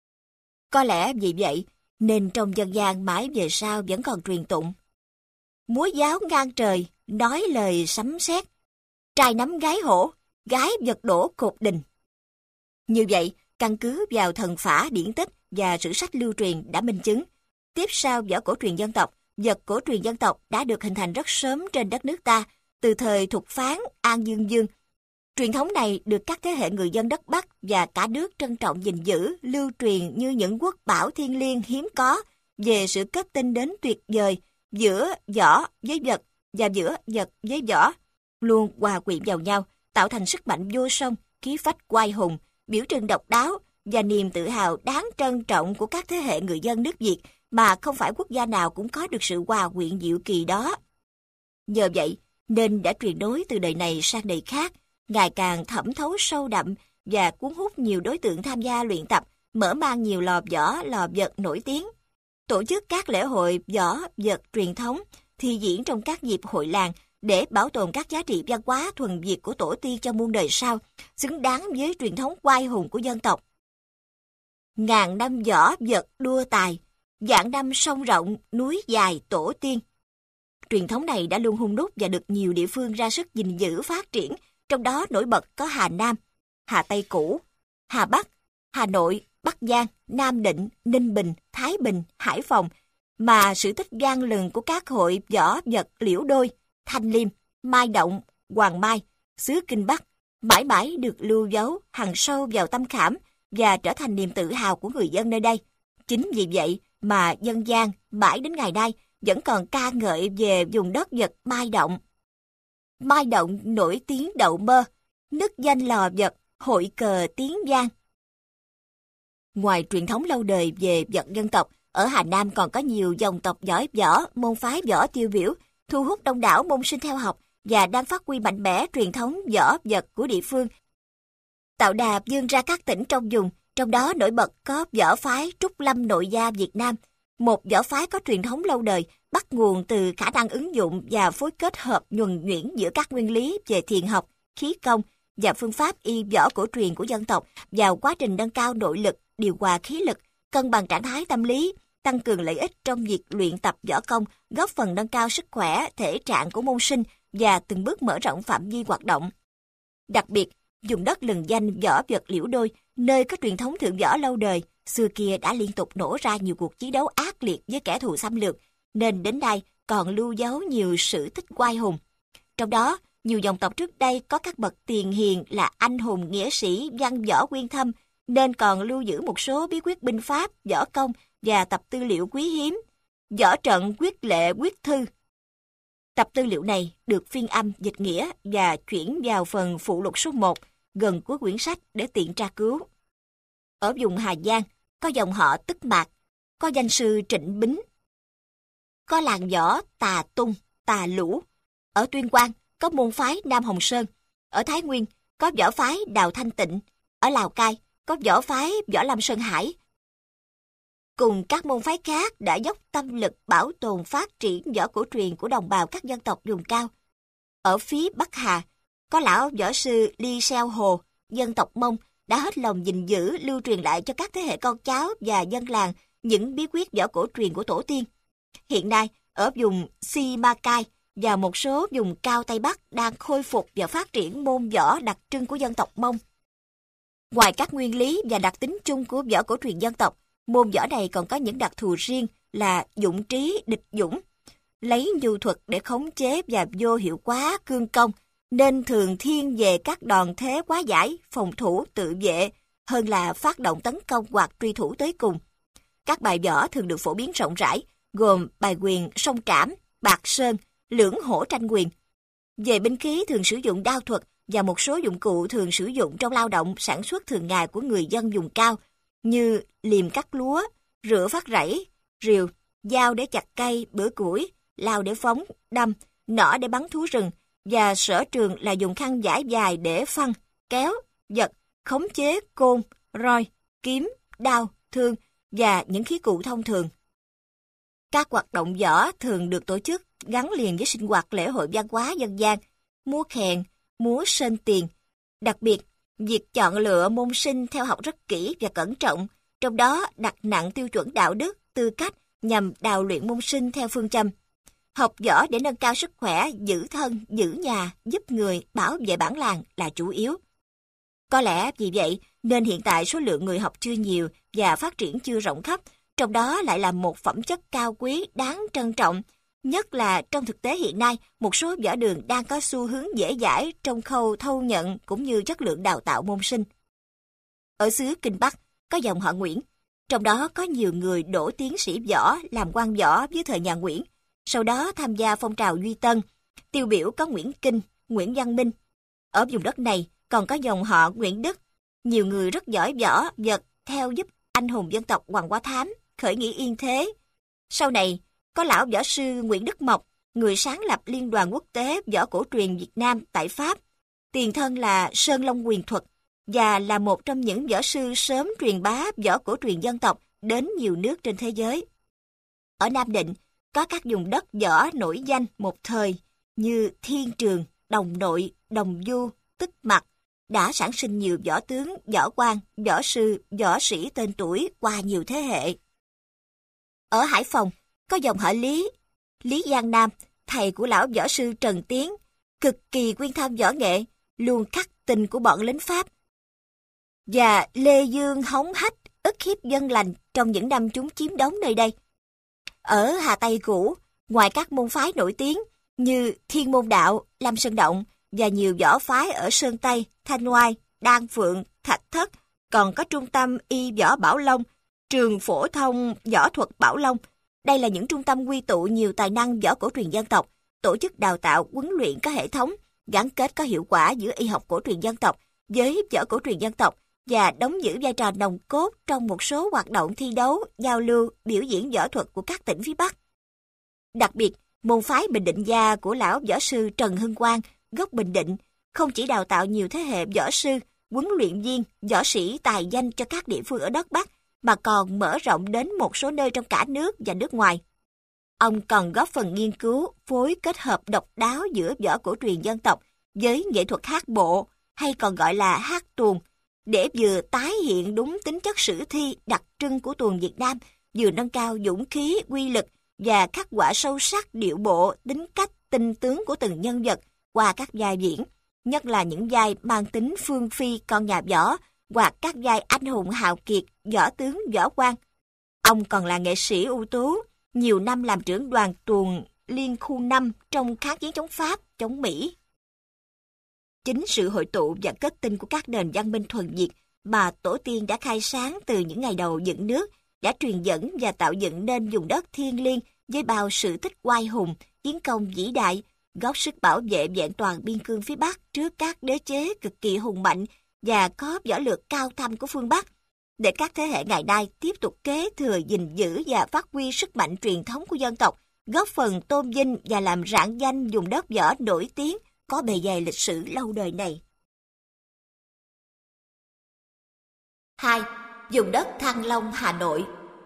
Có lẽ vì vậy, nên trong dân gian mãi về sau vẫn còn truyền tụng: múa giáo ngang trời, nói lời sấm sét, trai nắm gái hổ, gái vật đổ cột đình. Như vậy, căn cứ vào thần phả điển tích và sử sách lưu truyền đã minh chứng, tiếp sau võ cổ truyền dân tộc, vật cổ truyền dân tộc đã được hình thành rất sớm trên đất nước ta, từ thời Thục Phán, An Dương Dương. Truyền thống này được các thế hệ người dân đất Bắc và cả nước trân trọng gìn giữ, lưu truyền như những quốc bảo thiêng liêng hiếm có về sự kết tinh đến tuyệt vời giữa võ với vật, và giữa vật với võ luôn hòa quyện vào nhau, tạo thành sức mạnh vô song, khí phách oai hùng, biểu trưng độc đáo và niềm tự hào đáng trân trọng của các thế hệ người dân nước Việt mà không phải quốc gia nào cũng có được sự hòa quyện diệu kỳ đó. Nhờ vậy nên đã truyền nối từ đời này sang đời khác, ngày càng thẩm thấu sâu đậm và cuốn hút nhiều đối tượng tham gia luyện tập, mở mang nhiều lò võ, lò vật nổi tiếng. Tổ chức các lễ hội võ vật truyền thống, thi diễn trong các dịp hội làng để bảo tồn các giá trị văn hóa thuần Việt của tổ tiên cho muôn đời sau, xứng đáng với truyền thống oai hùng của dân tộc. Ngàn năm võ vật đua tài, vạn năm sông rộng, núi dài tổ tiên. Truyền thống này đã luôn hun đúc và được nhiều địa phương ra sức gìn giữ phát triển, trong đó nổi bật có Hà Nam, Hà Tây cũ, Hà Bắc, Hà Nội, Bắc Giang, Nam Định, Ninh Bình, Thái Bình, Hải Phòng, mà sự tích vang lừng của các hội võ vật Liễu Đôi, Thanh Liêm, Mai Động, Hoàng Mai, xứ Kinh Bắc mãi mãi được lưu dấu hằn sâu vào tâm khảm và trở thành niềm tự hào của người dân nơi đây. Chính vì vậy mà dân gian mãi đến ngày nay vẫn còn ca ngợi về vùng đất vật Mai Động. Mai Động nổi tiếng đậu mơ, nức danh lò vật, hội cờ tiếng vang. Ngoài truyền thống lâu đời về vật dân tộc, ở Hà Nam còn có nhiều dòng tộc giỏi võ, môn phái võ tiêu biểu, thu hút đông đảo môn sinh theo học và đang phát huy mạnh mẽ truyền thống võ vật của địa phương, tạo đà vươn ra các tỉnh trong vùng. Trong đó nổi bật có võ phái Trúc Lâm Nội Gia Việt Nam, một võ phái có truyền thống lâu đời, bắt nguồn từ khả năng ứng dụng và phối kết hợp nhuần nhuyễn giữa các nguyên lý về thiền học, khí công và phương pháp y võ cổ truyền của dân tộc vào quá trình nâng cao nội lực, điều hòa khí lực, cân bằng trạng thái tâm lý, tăng cường lợi ích trong việc luyện tập võ công, góp phần nâng cao sức khỏe, thể trạng của môn sinh và từng bước mở rộng phạm vi hoạt động. Đặc biệt, vùng đất lừng danh võ vật Liễu Đôi, nơi có truyền thống thượng võ lâu đời, xưa kia đã liên tục nổ ra nhiều cuộc chiến đấu ác liệt với kẻ thù xâm lược, nên đến nay còn lưu dấu nhiều sự tích oai hùng. Trong đó, nhiều dòng tộc trước đây có các bậc tiền hiền là anh hùng nghĩa sĩ, văn võ quyên thâm, nên còn lưu giữ một số bí quyết binh pháp, võ công và tập tư liệu quý hiếm, võ trận quyết lệ quyết thư. Tập tư liệu này được phiên âm dịch nghĩa và chuyển vào phần phụ lục số 1 gần cuối quyển sách để tiện tra cứu. Ở vùng Hà Giang có dòng họ Tức Mạc, có danh sư Trịnh Bính, có làng võ Tà Tung, Tà Lũ. Ở Tuyên Quang có môn phái Nam Hồng Sơn, ở Thái Nguyên có võ phái Đào Thanh Tịnh, ở Lào Cai có võ phái Võ Lâm Sơn Hải. Cùng các môn phái khác đã dốc tâm lực bảo tồn phát triển võ cổ truyền của đồng bào các dân tộc vùng cao. Ở phía Bắc Hà, có lão võ sư Ly Seo Hồ, dân tộc Mông, đã hết lòng gìn giữ lưu truyền lại cho các thế hệ con cháu và dân làng những bí quyết võ cổ truyền của tổ tiên. Hiện nay, ở vùng Simacai và một số vùng cao Tây Bắc đang khôi phục và phát triển môn võ đặc trưng của dân tộc Mông. Ngoài các nguyên lý và đặc tính chung của võ cổ truyền dân tộc, môn võ này còn có những đặc thù riêng là dũng trí địch dũng, lấy nhu thuật để khống chế và vô hiệu hóa cương công, nên thường thiên về các đòn thế quá giải, phòng thủ tự vệ hơn là phát động tấn công hoặc truy thủ tới cùng. Các bài võ thường được phổ biến rộng rãi, gồm bài quyền song trảm, bạc sơn, lưỡng hổ tranh quyền. Về binh khí thường sử dụng đao thuật và một số dụng cụ thường sử dụng trong lao động sản xuất thường ngày của người dân vùng cao, như liềm cắt lúa, rửa phát rẫy, rìu, dao để chặt cây, bữa củi, lao để phóng, đâm, nỏ để bắn thú rừng, và sở trường là dùng khăn vải dài để phăng, kéo, giật, khống chế côn, roi, kiếm, đao, thương và những khí cụ thông thường. Các hoạt động võ thường được tổ chức gắn liền với sinh hoạt lễ hội văn hóa dân gian, múa khen, múa sơn tiền. Đặc biệt, việc chọn lựa môn sinh theo học rất kỹ và cẩn trọng, trong đó đặt nặng tiêu chuẩn đạo đức, tư cách nhằm đào luyện môn sinh theo phương châm học võ để nâng cao sức khỏe, giữ thân, giữ nhà, giúp người, bảo vệ bản làng là chủ yếu. Có lẽ vì vậy nên hiện tại số lượng người học chưa nhiều và phát triển chưa rộng khắp, trong đó lại là một phẩm chất cao quý đáng trân trọng. Nhất là trong thực tế hiện nay, một số võ đường đang có xu hướng dễ dãi trong khâu thâu nhận cũng như chất lượng đào tạo môn sinh. Ở xứ Kinh Bắc có dòng họ Nguyễn, trong đó có nhiều người đỗ tiến sĩ võ làm quan võ với thời nhà Nguyễn, sau đó tham gia phong trào Duy Tân, Tiêu biểu có Nguyễn Kinh, Nguyễn Văn Minh. Ở vùng đất này còn có dòng họ Nguyễn Đức. Nhiều người rất giỏi võ vật theo giúp anh hùng dân tộc Hoàng Hoa Thám khởi nghĩa yên thế. Sau này, có lão võ sư Nguyễn Đức Mộc, người sáng lập Liên đoàn Quốc tế Võ Cổ truyền Việt Nam tại Pháp. Tiền thân là Sơn Long Quyền Thuật và là một trong những võ sư sớm truyền bá võ cổ truyền dân tộc đến nhiều nước trên thế giới. Ở Nam Định, có các vùng đất võ nổi danh một thời như Thiên Trường, Đồng Nội, Đồng Du, Tức Mặc, đã sản sinh nhiều võ tướng, võ quan, võ sư, võ sĩ tên tuổi qua nhiều thế hệ. Ở Hải Phòng, có dòng họ Lý, Lý Giang Nam, thầy của lão võ sư Trần Tiến, cực kỳ quyên tham võ nghệ, luôn khắc tình của bọn lính Pháp. Và Lê Dương hống hách, ức hiếp dân lành trong những năm chúng chiếm đóng nơi đây. Ở Hà Tây cũ, ngoài các môn phái nổi tiếng như Thiên Môn Đạo, Lam Sơn Động và nhiều võ phái ở Sơn Tây, Thanh Oai, Đan Phượng, Thạch Thất, còn có trung tâm y võ Bảo Long, trường phổ thông võ thuật Bảo Long. Đây là những trung tâm quy tụ nhiều tài năng võ cổ truyền dân tộc, tổ chức đào tạo, huấn luyện có hệ thống, gắn kết có hiệu quả giữa y học cổ truyền dân tộc với võ cổ truyền dân tộc và đóng giữ vai trò nòng cốt trong một số hoạt động thi đấu, giao lưu, biểu diễn võ thuật của các tỉnh phía Bắc. Đặc biệt, môn phái Bình Định Gia của lão võ sư Trần Hưng Quang, gốc Bình Định, không chỉ đào tạo nhiều thế hệ võ sư, huấn luyện viên, võ sĩ tài danh cho các địa phương ở đất Bắc, mà còn mở rộng đến một số nơi trong cả nước và nước ngoài. Ông còn góp phần nghiên cứu, phối kết hợp độc đáo giữa võ cổ truyền dân tộc với nghệ thuật hát bộ, hay còn gọi là hát tuồng, để vừa tái hiện đúng tính chất sử thi đặc trưng của tuồng Việt Nam, vừa nâng cao dũng khí, uy lực và khắc họa sâu sắc điệu bộ, tính cách, tinh tướng của từng nhân vật qua các vai diễn, nhất là những vai mang tính phương phi con nhà võ hoặc các vai anh hùng hào kiệt, võ tướng, võ quan. Ông còn là nghệ sĩ ưu tú, nhiều năm làm trưởng đoàn tuồng Liên khu 5 trong kháng chiến chống Pháp, chống Mỹ. Chính sự hội tụ và kết tinh của các nền văn minh thuần Việt mà tổ tiên đã khai sáng từ những ngày đầu dựng nước đã truyền dẫn và tạo dựng nên vùng đất thiêng liêng với bao sự tích oai hùng, chiến công vĩ đại, góp sức bảo vệ vẹn toàn biên cương phía Bắc trước các đế chế cực kỳ hùng mạnh và có võ lược cao thâm của phương Bắc, để các thế hệ ngày nay tiếp tục kế thừa, gìn giữ và phát huy sức mạnh truyền thống của dân tộc, góp phần tôn vinh và làm rạng danh vùng đất võ nổi tiếng có bề dày lịch sử lâu đời này. 2. Vùng đất Thăng Long, Hà Nội.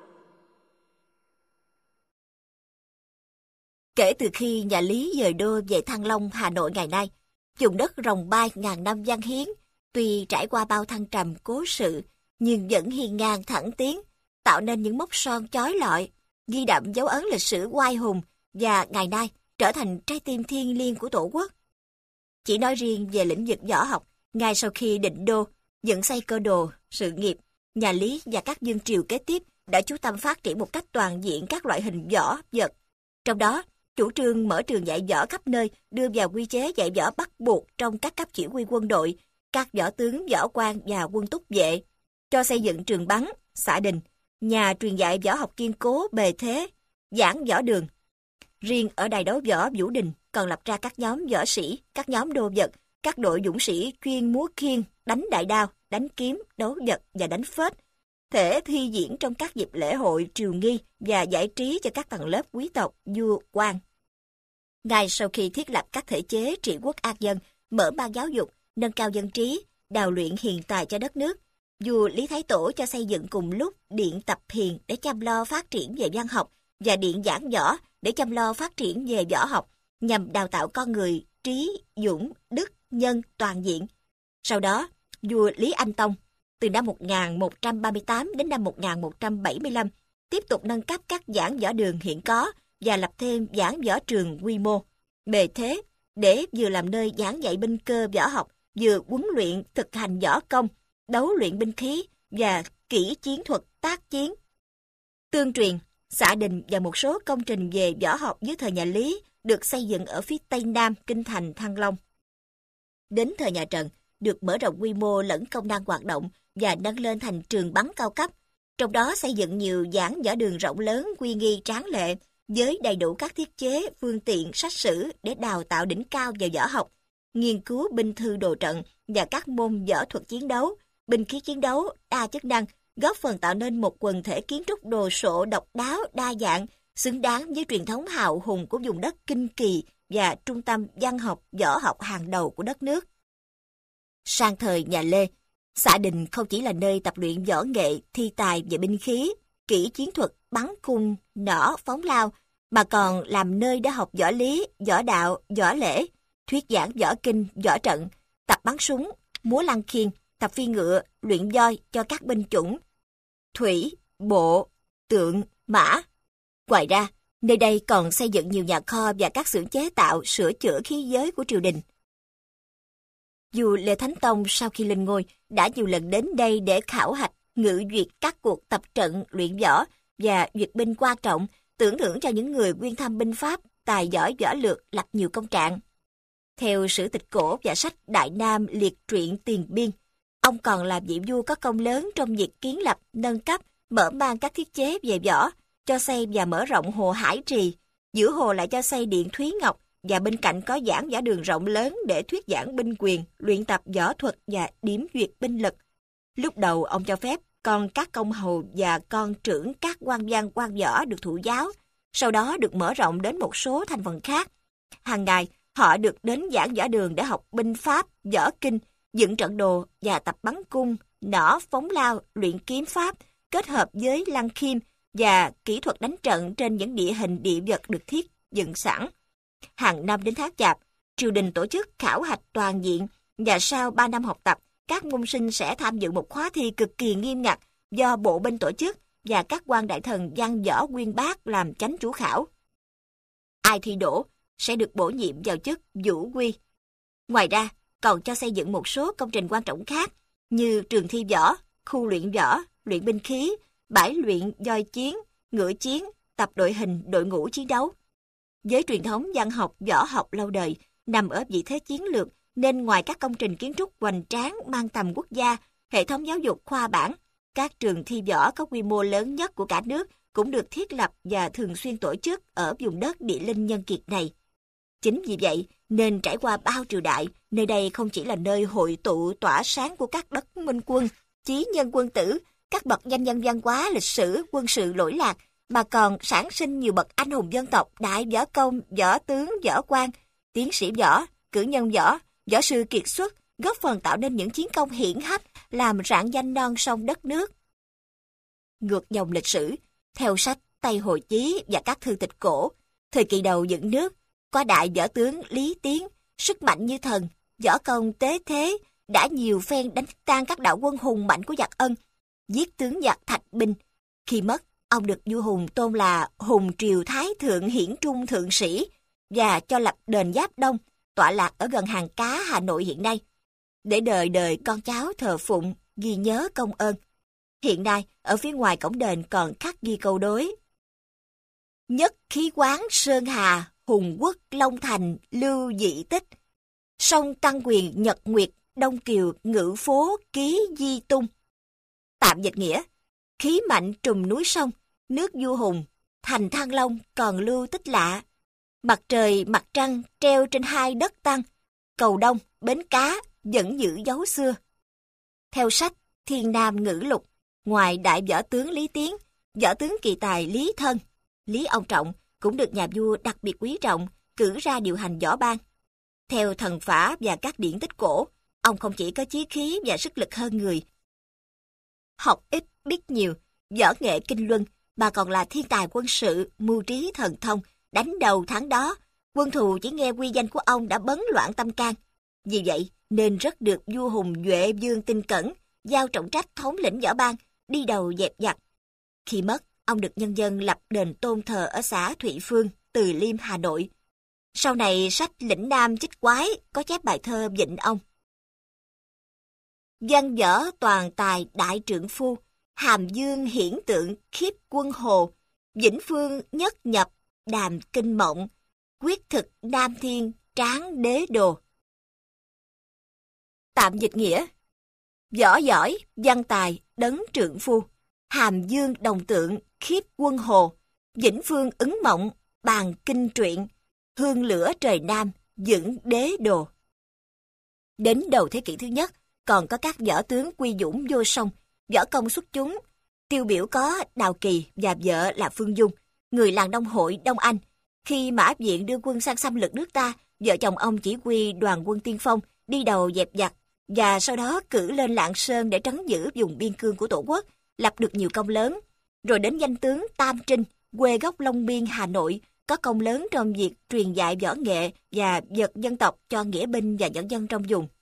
Kể từ khi nhà Lý dời đô về Thăng Long, Hà Nội ngày nay, vùng đất rồng bay ngàn năm văn hiến, tuy trải qua bao thăng trầm cố sự, nhưng vẫn hiên ngang thẳng tiến, tạo nên những mốc son chói lọi, ghi đậm dấu ấn lịch sử oai hùng và ngày nay trở thành trái tim thiêng liêng của Tổ quốc. Chỉ nói riêng về lĩnh vực võ học, ngay sau khi định đô, dựng xây cơ đồ, sự nghiệp, nhà Lý và các vương triều kế tiếp đã chú tâm phát triển một cách toàn diện các loại hình võ vật. Trong đó, chủ trương mở trường dạy võ khắp nơi, đưa vào quy chế dạy võ bắt buộc trong các cấp chỉ huy quân đội, các võ tướng, võ quan và quân túc vệ, cho xây dựng trường bắn, xã đình, nhà truyền dạy võ học kiên cố bề thế, giảng võ đường. Riêng ở đài đấu võ Vũ Đình còn lập ra các nhóm võ sĩ, các nhóm đô vật, các đội dũng sĩ chuyên múa khiên, đánh đại đao, đánh kiếm, đấu vật và đánh phết, thể thi diễn trong các dịp lễ hội, triều nghi và giải trí cho các tầng lớp quý tộc, vua, quan. Ngay sau khi thiết lập các thể chế trị quốc an dân, mở ban giáo dục, nâng cao dân trí, đào luyện hiền tài cho đất nước, vua Lý Thái Tổ cho xây dựng cùng lúc Điện Tập Hiền để chăm lo phát triển về văn học và Điện Giảng Võ để chăm lo phát triển về võ học, nhằm đào tạo con người trí, dũng, đức, nhân toàn diện. Sau đó, vua Lý Anh Tông, từ năm 1138 đến năm 1175, tiếp tục nâng cấp các giảng võ đường hiện có và lập thêm giảng võ trường quy mô, bề thế, để vừa làm nơi giảng dạy binh cơ võ học, vừa huấn luyện thực hành võ công, đấu luyện binh khí và kỹ chiến thuật tác chiến. Tương truyền, xã đình và một số công trình về võ học dưới thời nhà Lý được xây dựng ở phía tây nam kinh thành Thăng Long. Đến thời nhà Trần, được mở rộng quy mô lẫn công năng hoạt động và nâng lên thành trường bắn cao cấp, trong đó xây dựng nhiều giảng võ đường rộng lớn, uy nghi tráng lệ với đầy đủ các thiết chế, phương tiện, sách sử để đào tạo đỉnh cao vào võ học, nghiên cứu binh thư đồ trận và các môn võ thuật chiến đấu, binh khí chiến đấu, đa chức năng, góp phần tạo nên một quần thể kiến trúc đồ sộ độc đáo, đa dạng, xứng đáng với truyền thống hào hùng của vùng đất Kinh Kỳ và trung tâm văn học, võ học hàng đầu của đất nước. Sang thời nhà Lê, Xạ Đình không chỉ là nơi tập luyện võ nghệ, thi tài về binh khí, kỹ chiến thuật, bắn cung, nỏ, phóng lao, mà còn làm nơi để học võ lý, võ đạo, võ lễ, thuyết giảng võ kinh, võ trận, tập bắn súng, múa lăng khiên, tập phi ngựa, luyện voi cho các binh chủng, thủy, bộ, tượng, mã. Ngoài ra, nơi đây còn xây dựng nhiều nhà kho và các xưởng chế tạo, sửa chữa khí giới của triều đình. Dù Lê Thánh Tông sau khi lên ngôi đã nhiều lần đến đây để khảo hạch, ngự duyệt các cuộc tập trận, luyện võ và duyệt binh quan trọng, tưởng thưởng cho những người quyên thăm binh pháp, tài giỏi võ lược, lập nhiều công trạng. Theo sử tịch cổ và sách Đại Nam liệt truyện Tiền Biên, ông còn là vị vua có công lớn trong việc kiến lập, nâng cấp, mở mang các thiết chế về võ, cho xây và mở rộng hồ Hải Trì, giữa hồ lại cho xây điện Thúy Ngọc, và bên cạnh có giảng võ đường rộng lớn để thuyết giảng binh quyền, luyện tập võ thuật và điểm duyệt binh lực. Lúc đầu ông cho phép con các công hầu và con trưởng các quan văn quan võ được thụ giáo, sau đó được mở rộng đến một số thành phần khác. Hàng ngày, họ được đến giảng võ đường để học binh pháp, võ kinh, dựng trận đồ và tập bắn cung, nỏ, phóng lao, luyện kiếm pháp, kết hợp với lăng khiêm và kỹ thuật đánh trận trên những địa hình địa vật được thiết dựng sẵn. Hàng năm đến tháng Chạp, triều đình tổ chức khảo hạch toàn diện và sau 3 năm học tập, các môn sinh sẽ tham dự một khóa thi cực kỳ nghiêm ngặt do bộ binh tổ chức và các quan đại thần văn võ uyên bác làm chánh chủ khảo. Ai thi đỗ sẽ được bổ nhiệm vào chức vũ quy. Ngoài ra, còn cho xây dựng một số công trình quan trọng khác như trường thi võ, khu luyện võ, luyện binh khí, bãi luyện voi chiến, ngựa chiến, tập đội hình, đội ngũ chiến đấu. Với truyền thống văn học, võ học lâu đời, nằm ở vị thế chiến lược, nên ngoài các công trình kiến trúc hoành tráng mang tầm quốc gia, hệ thống giáo dục khoa bảng, các trường thi võ có quy mô lớn nhất của cả nước cũng được thiết lập và thường xuyên tổ chức ở vùng đất địa linh nhân kiệt này. Chính vì vậy, nên trải qua bao triều đại, nơi đây không chỉ là nơi hội tụ tỏa sáng của các đấng minh quân, chí nhân quân tử, các bậc danh nhân văn hóa, lịch sử, quân sự lỗi lạc, mà còn sản sinh nhiều bậc anh hùng dân tộc, đại võ công, võ tướng, võ quan, tiến sĩ võ, cử nhân võ, võ sư kiệt xuất, góp phần tạo nên những chiến công hiển hách, làm rạng danh non sông đất nước. Ngược dòng lịch sử, theo sách Tây Hồ Chí và các thư tịch cổ, thời kỳ đầu dựng nước, có đại võ tướng Lý Tiến, sức mạnh như thần, võ công tế thế, đã nhiều phen đánh tan các đạo quân hùng mạnh của giặc Ân, giết tướng giặc Thạch Binh. Khi mất, ông được vua Hùng tôn là Hùng Triều Thái Thượng Hiển Trung Thượng Sĩ và cho lập đền Giáp Đông, tọa lạc ở gần Hàng Cá, Hà Nội hiện nay, để đời đời con cháu thờ phụng, ghi nhớ công ơn. Hiện nay, ở phía ngoài cổng đền còn khắc ghi câu đối: Nhất khí quán Sơn Hà, Hùng Quốc Long Thành, Lưu Dị Tích, sông Tăng Quyền Nhật Nguyệt, Đông Kiều Ngự Phố Ký Di Tung. Tạm dịch nghĩa: khí mạnh trùm núi sông, nước vua Hùng, thành Thăng Long còn lưu tích lạ. Mặt trời mặt trăng treo trên hai đất Tăng, cầu Đông, bến cá vẫn giữ dấu xưa. Theo sách Thiên Nam Ngữ Lục, ngoài đại võ tướng Lý Tiến, võ tướng kỳ tài Lý Thân, Lý Ông Trọng cũng được nhà vua đặc biệt quý trọng, cử ra điều hành võ ban. Theo thần phả và các điển tích cổ, ông không chỉ có chí khí và sức lực hơn người, học ít biết nhiều, võ nghệ kinh luân, mà còn là thiên tài quân sự, mưu trí thần thông, đánh đầu thắng đó. Quân thù chỉ nghe uy danh của ông đã bấn loạn tâm can. Vì vậy nên rất được vua Hùng Duệ Dương tin cẩn, giao trọng trách thống lĩnh võ ban, đi đầu dẹp giặc. Khi mất, ông được nhân dân lập đền tôn thờ ở xã Thụy Phương, Từ Liêm, Hà Nội. Sau này sách Lĩnh Nam Chích Quái có chép bài thơ vịnh ông: Văn võ toàn tài đại trượng phu, hàm dương hiển tượng khiếp quân hồ, vĩnh phương nhất nhập đàm kinh mộng, quyết thực nam thiên tráng đế đồ. Tạm dịch nghĩa: võ giỏi, văn tài, đấng trượng phu, hàm dương đồng tượng, khiếp quân hồ, vĩnh phương ứng mộng, bàn kinh truyện, hương lửa trời Nam, dưỡng đế đồ. Đến đầu thế kỷ thứ nhất, còn có các võ tướng quy dũng vô song, võ công xuất chúng. Tiêu biểu có Đào Kỳ và vợ là Phương Dung, người làng Đông Hội, Đông Anh. Khi Mã Viện đưa quân sang xâm lược nước ta, vợ chồng ông chỉ huy đoàn quân tiên phong, đi đầu dẹp giặc, và sau đó cử lên Lạng Sơn để trấn giữ vùng biên cương của Tổ quốc, lập được nhiều công lớn. Rồi đến danh tướng Tam Trinh, quê gốc Long Biên, Hà Nội, có công lớn trong việc truyền dạy võ nghệ và vật dân tộc cho nghĩa binh và nhân dân trong vùng.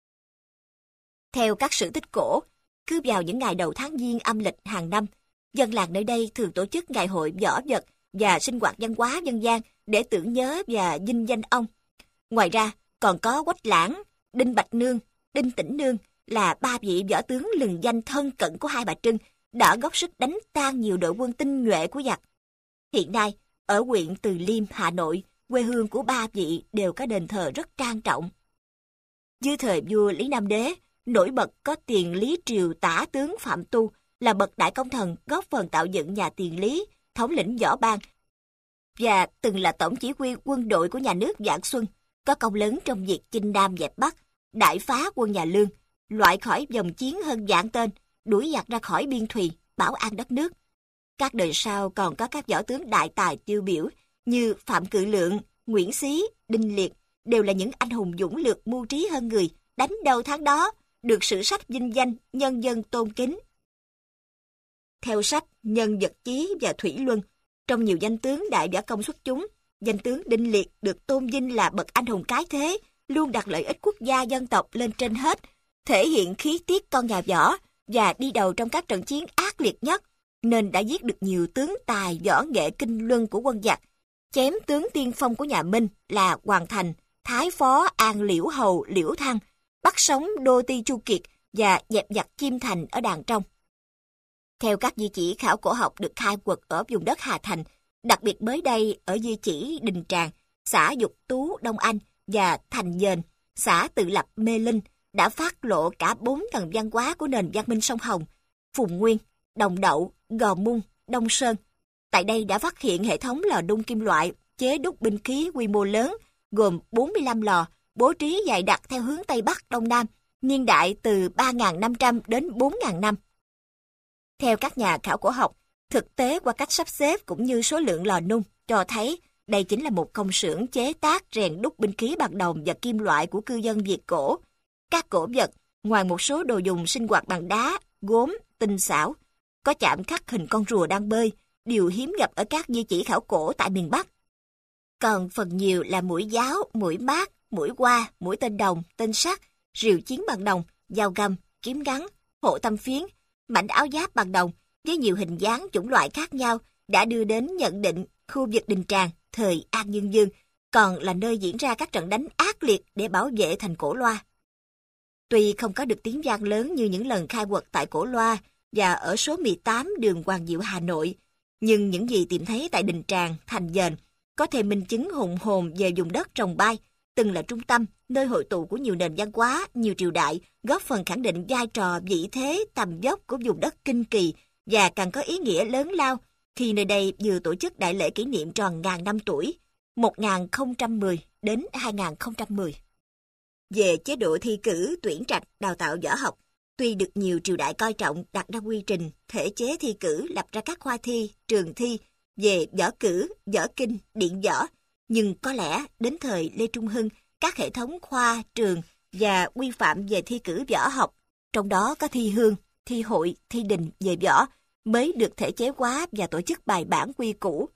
Theo các sử tích cổ, cứ vào những ngày đầu tháng Giêng âm lịch hàng năm, dân làng nơi đây thường tổ chức ngày hội võ vật và sinh hoạt văn hóa dân gian để tưởng nhớ và vinh danh ông. Ngoài ra, còn có Quách Lãng, Đinh Bạch Nương, Đinh Tĩnh Nương là ba vị võ tướng lừng danh thân cận của Hai Bà Trưng đã góp sức đánh tan nhiều đội quân tinh nhuệ của giặc. Hiện nay, ở huyện Từ Liêm, Hà Nội, quê hương của ba vị đều có đền thờ rất trang trọng. Dưới thời vua Lý Nam Đế, nổi bật có Tiền Lý Triều tả tướng Phạm Tu là bậc đại công thần góp phần tạo dựng nhà Tiền Lý, thống lĩnh võ bang và từng là tổng chỉ huy quân đội của nhà nước Vạn Xuân, có công lớn trong việc chinh Nam dẹp Bắc, đại phá quân nhà Lương, loại khỏi dòng chiến hơn vạn tên, đuổi giặc ra khỏi biên thùy, bảo an đất nước. Các đời sau còn có các võ tướng đại tài tiêu biểu như Phạm Cự Lượng, Nguyễn Xí, Đinh Liệt, đều là những anh hùng dũng lược mưu trí hơn người, đánh đầu tháng đó, được sử sách vinh danh, nhân dân tôn kính. Theo sách Nhân Vật Chí và Thủy Luân, trong nhiều danh tướng đại võ công xuất chúng, danh tướng Đinh Liệt được tôn vinh là bậc anh hùng cái thế, luôn đặt lợi ích quốc gia dân tộc lên trên hết, thể hiện khí tiết con nhà võ và đi đầu trong các trận chiến ác liệt nhất, nên đã giết được nhiều tướng tài võ nghệ kinh luân của quân giặc, chém tướng tiên phong của nhà Minh là Hoàng Thành, Thái Phó An Liễu Hầu Liễu Thăng, bắt sống Đô Ti Chu Kiệt và dẹp giặc Chiêm Thành ở Đàn Trong. Theo các di chỉ khảo cổ học được khai quật ở vùng đất Hà Thành, đặc biệt mới đây ở di chỉ Đình Tràng, xã Dục Tú, Đông Anh và Thành Dền, xã Tự Lập, Mê Linh, đã phát lộ cả 4 tầng văn hóa của nền văn minh sông Hồng, Phùng Nguyên, Đồng Đậu, Gò Mung, Đông Sơn. Tại đây đã phát hiện hệ thống lò đun kim loại, chế đúc binh khí quy mô lớn, gồm 45 lò, bố trí dày đặc theo hướng Tây Bắc, Đông Nam, niên đại từ 3.500 đến 4.000 năm. Theo các nhà khảo cổ học, thực tế qua cách sắp xếp cũng như số lượng lò nung cho thấy đây chính là một công xưởng chế tác rèn đúc binh khí bằng đồng và kim loại của cư dân Việt cổ. Các cổ vật, ngoài một số đồ dùng sinh hoạt bằng đá, gốm, tinh xảo, có chạm khắc hình con rùa đang bơi, điều hiếm gặp ở các di chỉ khảo cổ tại miền Bắc. Còn phần nhiều là mũi giáo, mũi mát, mũi qua, mũi tên đồng, tên sắt, rìu chiến bằng đồng, dao găm, kiếm gắn, hộ tâm phiến, mảnh áo giáp bằng đồng với nhiều hình dáng chủng loại khác nhau đã đưa đến nhận định khu vực Đình Tràng thời An Dương Dương còn là nơi diễn ra các trận đánh ác liệt để bảo vệ thành Cổ Loa. Tuy không có được tiếng vang lớn như những lần khai quật tại Cổ Loa và ở số 18 đường Hoàng Diệu, Hà Nội, nhưng những gì tìm thấy tại Đình Tràng, Thành Dền có thể minh chứng hùng hồn về vùng đất Trồng Bai, từng là trung tâm, nơi hội tụ của nhiều nền văn hóa, nhiều triều đại, góp phần khẳng định vai trò vị thế tầm dốc của vùng đất Kinh Kỳ và càng có ý nghĩa lớn lao khi nơi đây vừa tổ chức đại lễ kỷ niệm tròn 1000 năm tuổi, 1010 đến 2010. Về chế độ thi cử, tuyển trạch, đào tạo võ học, tuy được nhiều triều đại coi trọng đặt ra quy trình, thể chế thi cử, lập ra các khoa thi, trường thi về võ cử, võ kinh, điện võ, nhưng có lẽ đến thời Lê Trung Hưng, các hệ thống khoa, trường và quy phạm về thi cử võ học, trong đó có thi hương, thi hội, thi đình về võ, mới được thể chế hóa và tổ chức bài bản quy củ.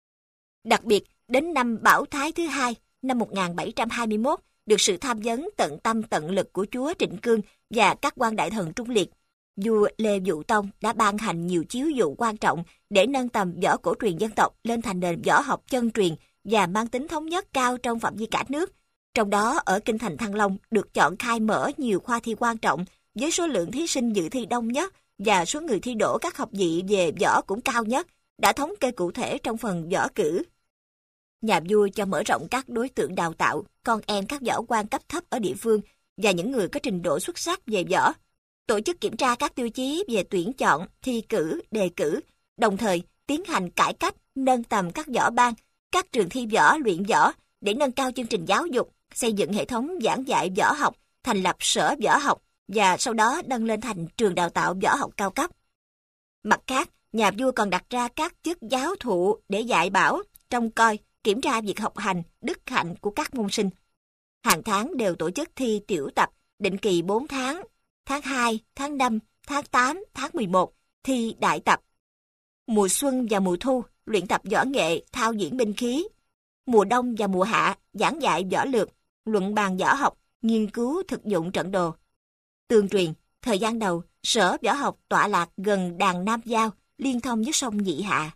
Đặc biệt, đến năm Bảo Thái thứ hai, năm 1721, được sự tham vấn tận tâm tận lực của chúa Trịnh Cương và các quan đại thần Trung Liệt, vua Lê Dụ Tông đã ban hành nhiều chiếu dụ quan trọng để nâng tầm võ cổ truyền dân tộc lên thành nền võ học chân truyền và mang tính thống nhất cao trong phạm vi cả nước. Trong đó, ở Kinh thành Thăng Long được chọn khai mở nhiều khoa thi quan trọng với số lượng thí sinh dự thi đông nhất và số người thi đỗ các học vị về võ cũng cao nhất, đã thống kê cụ thể trong phần võ cử. Nhà vua cho mở rộng các đối tượng đào tạo, con em các võ quan cấp thấp ở địa phương và những người có trình độ xuất sắc về võ, tổ chức kiểm tra các tiêu chí về tuyển chọn, thi cử, đề cử, đồng thời tiến hành cải cách, nâng tầm các võ ban, các trường thi võ, luyện võ để nâng cao chương trình giáo dục, xây dựng hệ thống giảng dạy võ học, thành lập sở võ học và sau đó nâng lên thành trường đào tạo võ học cao cấp. Mặt khác, nhà vua còn đặt ra các chức giáo thụ để dạy bảo, trông coi, kiểm tra việc học hành, đức hạnh của các môn sinh. Hàng tháng đều tổ chức thi tiểu tập, định kỳ 4 tháng, tháng 2, tháng 5, tháng 8, tháng 11, thi đại tập. Mùa xuân và mùa thu, luyện tập võ nghệ, thao diễn binh khí. Mùa đông và mùa hạ, giảng dạy võ lược, luận bàn võ học, nghiên cứu thực dụng trận đồ. Tương truyền, thời gian đầu, sở võ học tọa lạc gần đàn Nam Giao, liên thông với sông Nhị Hạ.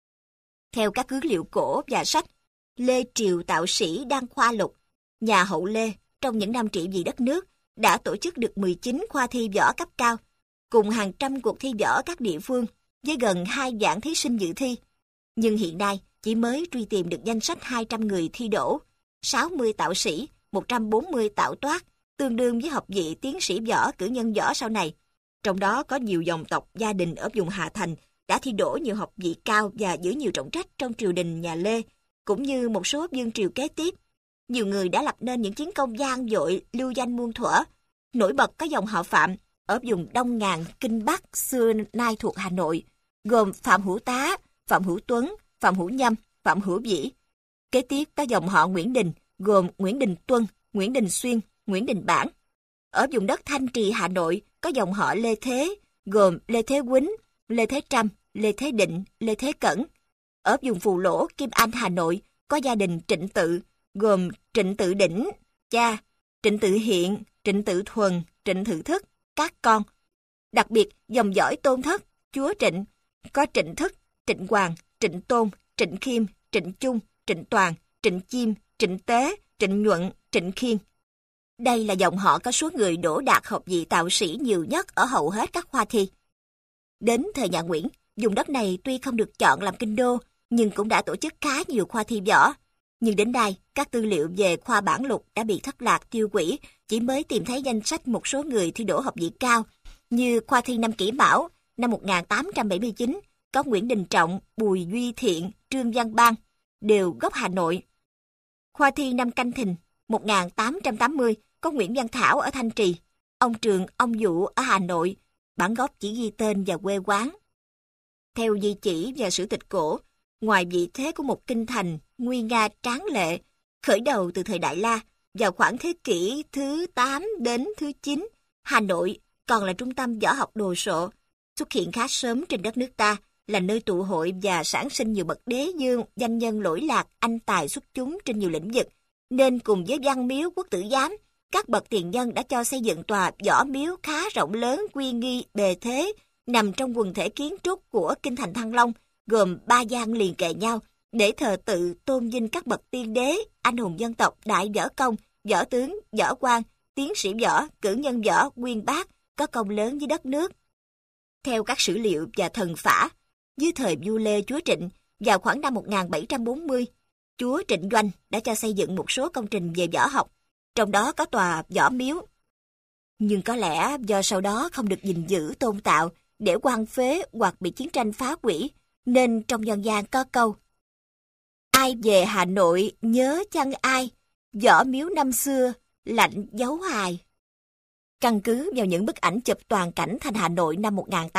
Theo các cứ liệu cổ và sách, Lê Triều Tạo Sĩ Đăng Khoa Lục, nhà hậu Lê, trong những năm trị vì đất nước, đã tổ chức được 19 khoa thi võ cấp cao, cùng hàng trăm cuộc thi võ các địa phương, với gần 2 vạn thí sinh dự thi. Nhưng hiện nay, chỉ mới truy tìm được danh sách 200 người thi đỗ, 60 tạo sĩ, 140 tạo toát, tương đương với học vị tiến sĩ võ, cử nhân võ sau này. Trong đó có nhiều dòng tộc, gia đình ở vùng Hà Thành đã thi đỗ nhiều học vị cao và giữ nhiều trọng trách trong triều đình nhà Lê, cũng như một số vương triều kế tiếp. Nhiều người đã lập nên những chiến công vang dội, lưu danh muôn thuở. Nổi bật có dòng họ Phạm ở vùng Đông Ngàn, Kinh Bắc, xưa nay thuộc Hà Nội, gồm Phạm Hữu Tá, Phạm Hữu Tuấn, Phạm Hữu Nhâm, Phạm Hữu Vĩ. Kế tiếp có dòng họ Nguyễn Đình, gồm Nguyễn Đình Tuân, Nguyễn Đình Xuyên, Nguyễn Đình Bản. Ở vùng đất Thanh Trì, Hà Nội có dòng họ Lê Thế, gồm Lê Thế Quýnh, Lê Thế Trâm, Lê Thế Định, Lê Thế Cẩn. Ở vùng Phù Lỗ, Kim Anh, Hà Nội có gia đình Trịnh Tự, gồm Trịnh Tự Đỉnh, cha, Trịnh Tự Hiện, Trịnh Tự Thuần, Trịnh Tự Thức, các con. Đặc biệt, dòng dõi Tôn Thất, chúa Trịnh, có Trịnh Thức, Trịnh Hoàng, Trịnh Tôn, Trịnh Khiêm, Trịnh Chung, Trịnh Toàn, Trịnh Chiêm, Trịnh Tế, Trịnh Nhuận, Trịnh Khiên. Đây là dòng họ có số người đỗ đạt học vị tạo sĩ nhiều nhất ở hầu hết các khoa thi. Đến thời nhà Nguyễn, vùng đất này tuy không được chọn làm kinh đô, nhưng cũng đã tổ chức khá nhiều khoa thi võ. Nhưng đến nay, các tư liệu về khoa bản lục đã bị thất lạc tiêu hủy, chỉ mới tìm thấy danh sách một số người thi đỗ học vị cao, như khoa thi năm Kỷ Mão, năm 1879, có Nguyễn Đình Trọng, Bùi Duy Thiện, Trương Văn Bang, đều gốc Hà Nội. Khoa thi năm Canh Thìn, 1880, có Nguyễn Văn Thảo ở Thanh Trì, ông Trường, ông Dụ ở Hà Nội, bản gốc chỉ ghi tên và quê quán. Theo di chỉ và sử tịch cổ, ngoài vị thế của một kinh thành nguy nga tráng lệ, khởi đầu từ thời Đại La, vào khoảng thế kỷ thứ 8 đến thứ 9, Hà Nội còn là trung tâm võ học đồ sộ, xuất hiện khá sớm trên đất nước ta, là nơi tụ hội và sản sinh nhiều bậc đế dương, danh nhân lỗi lạc, anh tài xuất chúng trên nhiều lĩnh vực, nên cùng với Văn Miếu Quốc Tử Giám, các bậc tiền nhân đã cho xây dựng tòa võ miếu khá rộng lớn, uy nghi, bề thế, nằm trong quần thể kiến trúc của kinh thành Thăng Long, gồm 3 gian liền kề nhau, để thờ tự tôn vinh các bậc tiên đế, anh hùng dân tộc, đại võ công, võ tướng, võ quan, tiến sĩ võ, cử nhân võ, uyên bác, có công lớn với đất nước. Theo các sử liệu và thần phả, dưới thời vua Lê chúa Trịnh, vào khoảng năm 1740, chúa Trịnh Doanh đã cho xây dựng một số công trình về võ học, trong đó có tòa võ miếu. Nhưng có lẽ do sau đó không được gìn giữ tôn tạo để hoang phế hoặc bị chiến tranh phá hủy, nên trong dân gian có câu: ai về Hà Nội nhớ chăng ai, võ miếu năm xưa lạnh dấu hài. Căn cứ vào những bức ảnh chụp toàn cảnh thành Hà Nội năm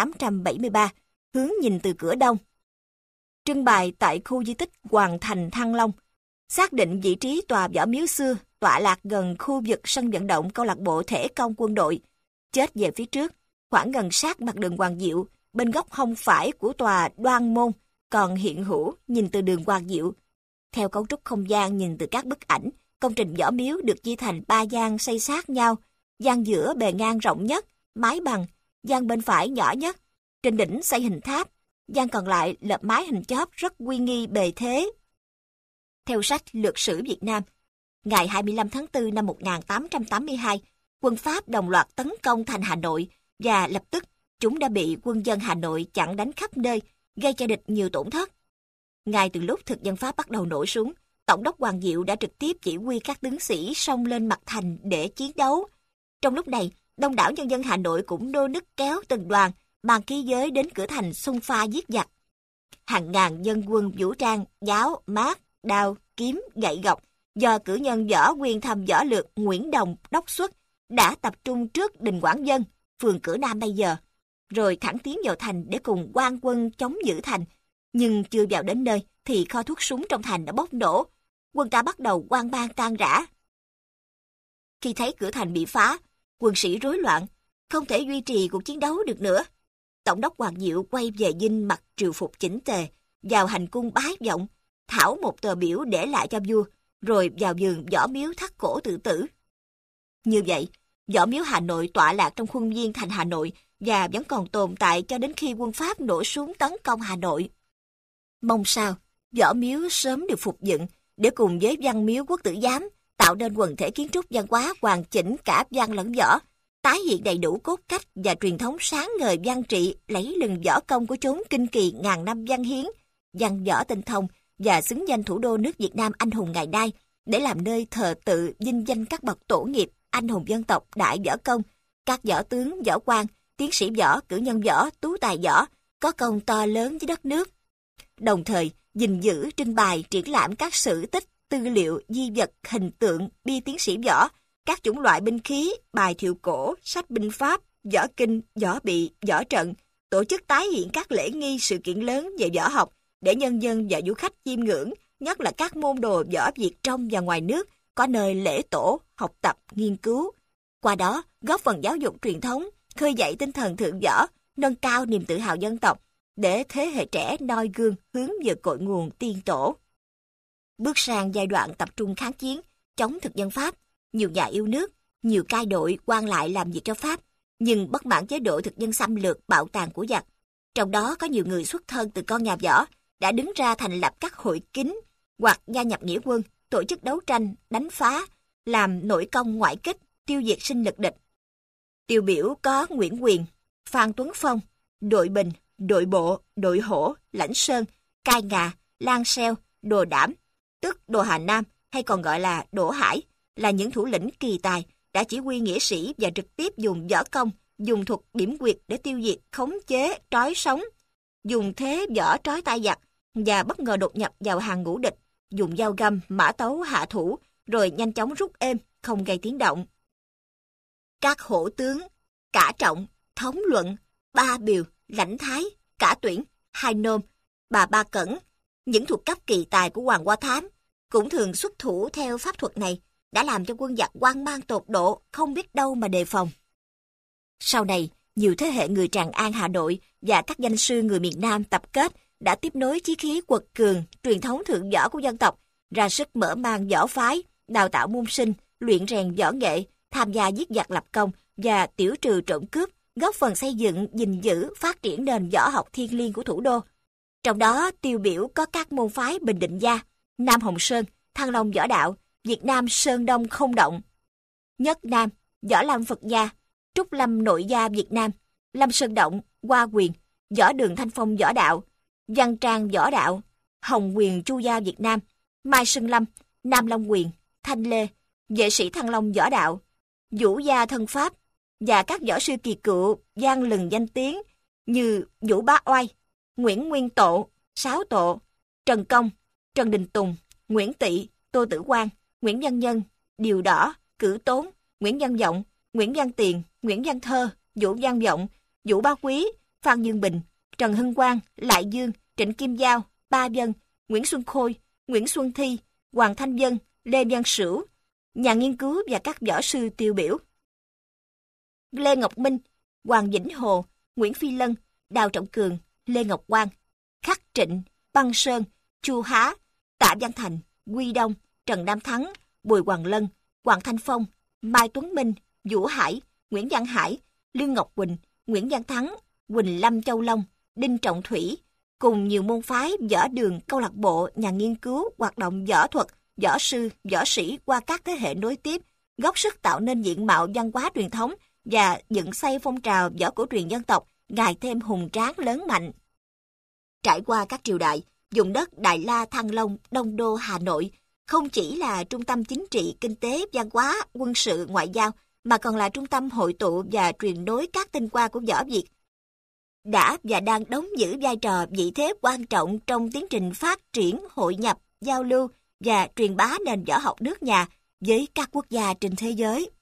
1873, hướng nhìn từ cửa đông, trưng bày tại khu di tích Hoàng Thành Thăng Long, xác định vị trí tòa võ miếu xưa tọa lạc gần khu vực sân vận động câu lạc bộ thể công quân đội, chết về phía trước, khoảng gần sát mặt đường Hoàng Diệu, bên góc hông phải của tòa Đoan Môn, còn hiện hữu nhìn từ đường Hoàng Diệu. Theo cấu trúc không gian nhìn từ các bức ảnh, công trình võ miếu được chia thành 3 gian xây sát nhau, gian giữa bề ngang rộng nhất, mái bằng, gian bên phải nhỏ nhất, trên đỉnh xây hình tháp, gian còn lại lợp mái hình chóp rất uy nghi bề thế. Theo sách Lược sử Việt Nam, ngày 25 tháng 4 năm 1882, quân Pháp đồng loạt tấn công thành Hà Nội và lập tức chúng đã bị quân dân Hà Nội chặn đánh khắp nơi, gây cho địch nhiều tổn thất. Ngay từ lúc thực dân Pháp bắt đầu nổ súng, Tổng đốc Hoàng Diệu đã trực tiếp chỉ huy các tướng sĩ xông lên mặt thành để chiến đấu. Trong lúc này, đông đảo nhân dân Hà Nội cũng nô nức kéo từng đoàn mang khí giới đến cửa thành xung pha giết giặc. Hàng ngàn dân quân vũ trang, giáo, mát, đao, kiếm, gậy gộc do cử nhân võ Nguyên Thâm võ lược Nguyễn Đồng đốc xuất đã tập trung trước đình Quảng Dân, phường Cửa Nam bây giờ, rồi thẳng tiến vào thành để cùng quan quân chống giữ thành. Nhưng chưa vào đến nơi thì kho thuốc súng trong thành đã bốc nổ, quân ta bắt đầu hoang mang tan rã. Khi thấy cửa thành bị phá, quân sĩ rối loạn, không thể duy trì cuộc chiến đấu được nữa. Tổng đốc Hoàng Diệu quay về dinh mặc triều phục chỉnh tề, vào hành cung bái vọng, thảo một tờ biểu để lại cho vua, rồi vào vườn Võ Miếu thắt cổ tự tử. Như vậy, Võ Miếu Hà Nội tọa lạc trong khuôn viên thành Hà Nội và vẫn còn tồn tại cho đến khi quân Pháp nổ súng tấn công Hà Nội. Mong sao Võ Miếu sớm được phục dựng để cùng với Văn Miếu Quốc Tử Giám tạo nên quần thể kiến trúc văn hóa hoàn chỉnh cả văn lẫn võ, tái hiện đầy đủ cốt cách và truyền thống sáng ngời văn trị lấy lừng võ công của chốn kinh kỳ ngàn năm văn hiến, văn võ tinh thông và xứng danh thủ đô nước Việt Nam anh hùng ngày nay, để làm nơi thờ tự vinh danh các bậc tổ nghiệp, anh hùng dân tộc đại võ công, các võ tướng, võ quan, tiến sĩ võ, cử nhân võ, tú tài võ, có công to lớn với đất nước. Đồng thời, gìn giữ, trưng bày, triển lãm các sử tích, tư liệu, di vật, hình tượng, bia tiến sĩ võ, các chủng loại binh khí, bài thiệu cổ, sách binh pháp, võ kinh, võ bị, võ trận, tổ chức tái hiện các lễ nghi sự kiện lớn về võ học để nhân dân và du khách chiêm ngưỡng, nhất là các môn đồ võ Việt trong và ngoài nước có nơi lễ tổ, học tập, nghiên cứu. Qua đó, góp phần giáo dục truyền thống, khơi dậy tinh thần thượng võ, nâng cao niềm tự hào dân tộc, để thế hệ trẻ noi gương hướng về cội nguồn tiên tổ. Bước sang giai đoạn tập trung kháng chiến, chống thực dân Pháp, nhiều nhà yêu nước, nhiều cai đội quan lại làm việc cho Pháp, nhưng bất mãn chế độ thực dân xâm lược bạo tàn của giặc. Trong đó có nhiều người xuất thân từ con nhà võ đã đứng ra thành lập các hội kín hoặc gia nhập nghĩa quân, tổ chức đấu tranh, đánh phá, làm nội công ngoại kích, tiêu diệt sinh lực địch. Tiêu biểu có Nguyễn Quyền, Phan Tuấn Phong, Đội Bình, Đội Bộ, Đội Hổ, Lãnh Sơn, Cai Ngà, Lan Xeo, Đồ Đảm, tức Đồ Hà Nam hay còn gọi là Đỗ Hải, là những thủ lĩnh kỳ tài đã chỉ huy nghĩa sĩ và trực tiếp dùng võ công, dùng thuật điểm quyệt để tiêu diệt, khống chế, trói sống, dùng thế võ trói tay giặc và bất ngờ đột nhập vào hàng ngũ địch, dùng dao găm, mã tấu hạ thủ, rồi nhanh chóng rút êm, không gây tiếng động. Các hổ tướng, Cả Trọng, Thống Luận, Ba Biều, Lãnh Thái, Cả Tuyển, Hai Nôm, Bà Ba Cẩn, những thuộc cấp kỳ tài của Hoàng Hoa Thám, cũng thường xuất thủ theo pháp thuật này, đã làm cho quân giặc hoang mang tột độ, không biết đâu mà đề phòng. Sau này, nhiều thế hệ người Tràng An Hà Nội và các danh sư người miền Nam tập kết đã tiếp nối chí khí quật cường, truyền thống thượng võ của dân tộc, ra sức mở mang võ phái, đào tạo môn sinh, luyện rèn võ nghệ, tham gia giết giặc lập công và tiểu trừ trộm cướp, góp phần xây dựng, gìn giữ, phát triển nền võ học thiêng liêng của thủ đô. Trong đó tiêu biểu có các môn phái Bình Định Gia, Nam Hồng Sơn, Thăng Long Võ Đạo, Việt Nam Sơn Đông Không Động, Nhất Nam, Võ Lâm Phật Gia, Trúc Lâm Nội Gia Việt Nam, Lâm Sơn Động, Hoa Quyền, Võ Đường Thanh Phong Võ Đạo, Văn Trang Võ Đạo, Hồng Quyền Chu Gia Việt Nam, Mai Sơn Lâm, Nam Long Quyền, Thanh Lê, Vệ sĩ Thăng Long Võ Đạo, Vũ Gia Thân Pháp và các võ sư kỳ cựu vang lừng danh tiếng như Vũ Bá Oai, Nguyễn Nguyên Tộ, Sáu Tộ, Trần Công, Trần Đình Tùng, Nguyễn Tị, Tô Tử Quang, Nguyễn Văn Nhân, Điều Đỏ, Cử Tốn, Nguyễn Văn Vọng, Nguyễn Văn Tiền, Nguyễn Văn Thơ, Vũ Văn Vọng, Vũ Bá Quý, Phan Dương Bình, Trần Hưng Quang, Lại Dương, Trịnh Kim Giao, Ba Vân, Nguyễn Xuân Khôi, Nguyễn Xuân Thi, Hoàng Thanh Vân, Lê Văn Sửu, nhà nghiên cứu và các võ sư tiêu biểu. Lê Ngọc Minh, Hoàng Vĩnh Hồ, Nguyễn Phi Lân, Đào Trọng Cường, Lê Ngọc Quang, Khắc Trịnh, Băng Sơn, Chu Há, Tạ Văn Thành, Quy Đông, Trần Nam Thắng, Bùi Hoàng Lân, Hoàng Thanh Phong, Mai Tuấn Minh, Vũ Hải, Nguyễn Văn Hải, Lương Ngọc Quỳnh, Nguyễn Văn Thắng, Quỳnh Lâm Châu Long, Đinh Trọng Thủy, cùng nhiều môn phái võ đường, câu lạc bộ, nhà nghiên cứu, hoạt động võ thuật, võ sư, võ sĩ qua các thế hệ nối tiếp, góp sức tạo nên diện mạo văn hóa truyền thống và dựng xây phong trào võ cổ truyền dân tộc ngày thêm hùng tráng lớn mạnh. Trải qua các triều đại, vùng đất Đại La Thăng Long, Đông Đô Hà Nội không chỉ là trung tâm chính trị, kinh tế, văn hóa, quân sự, ngoại giao, mà còn là trung tâm hội tụ và truyền nối các tinh hoa của võ Việt, đã và đang đóng giữ vai trò vị thế quan trọng trong tiến trình phát triển, hội nhập, giao lưu và truyền bá nền võ học nước nhà với các quốc gia trên thế giới.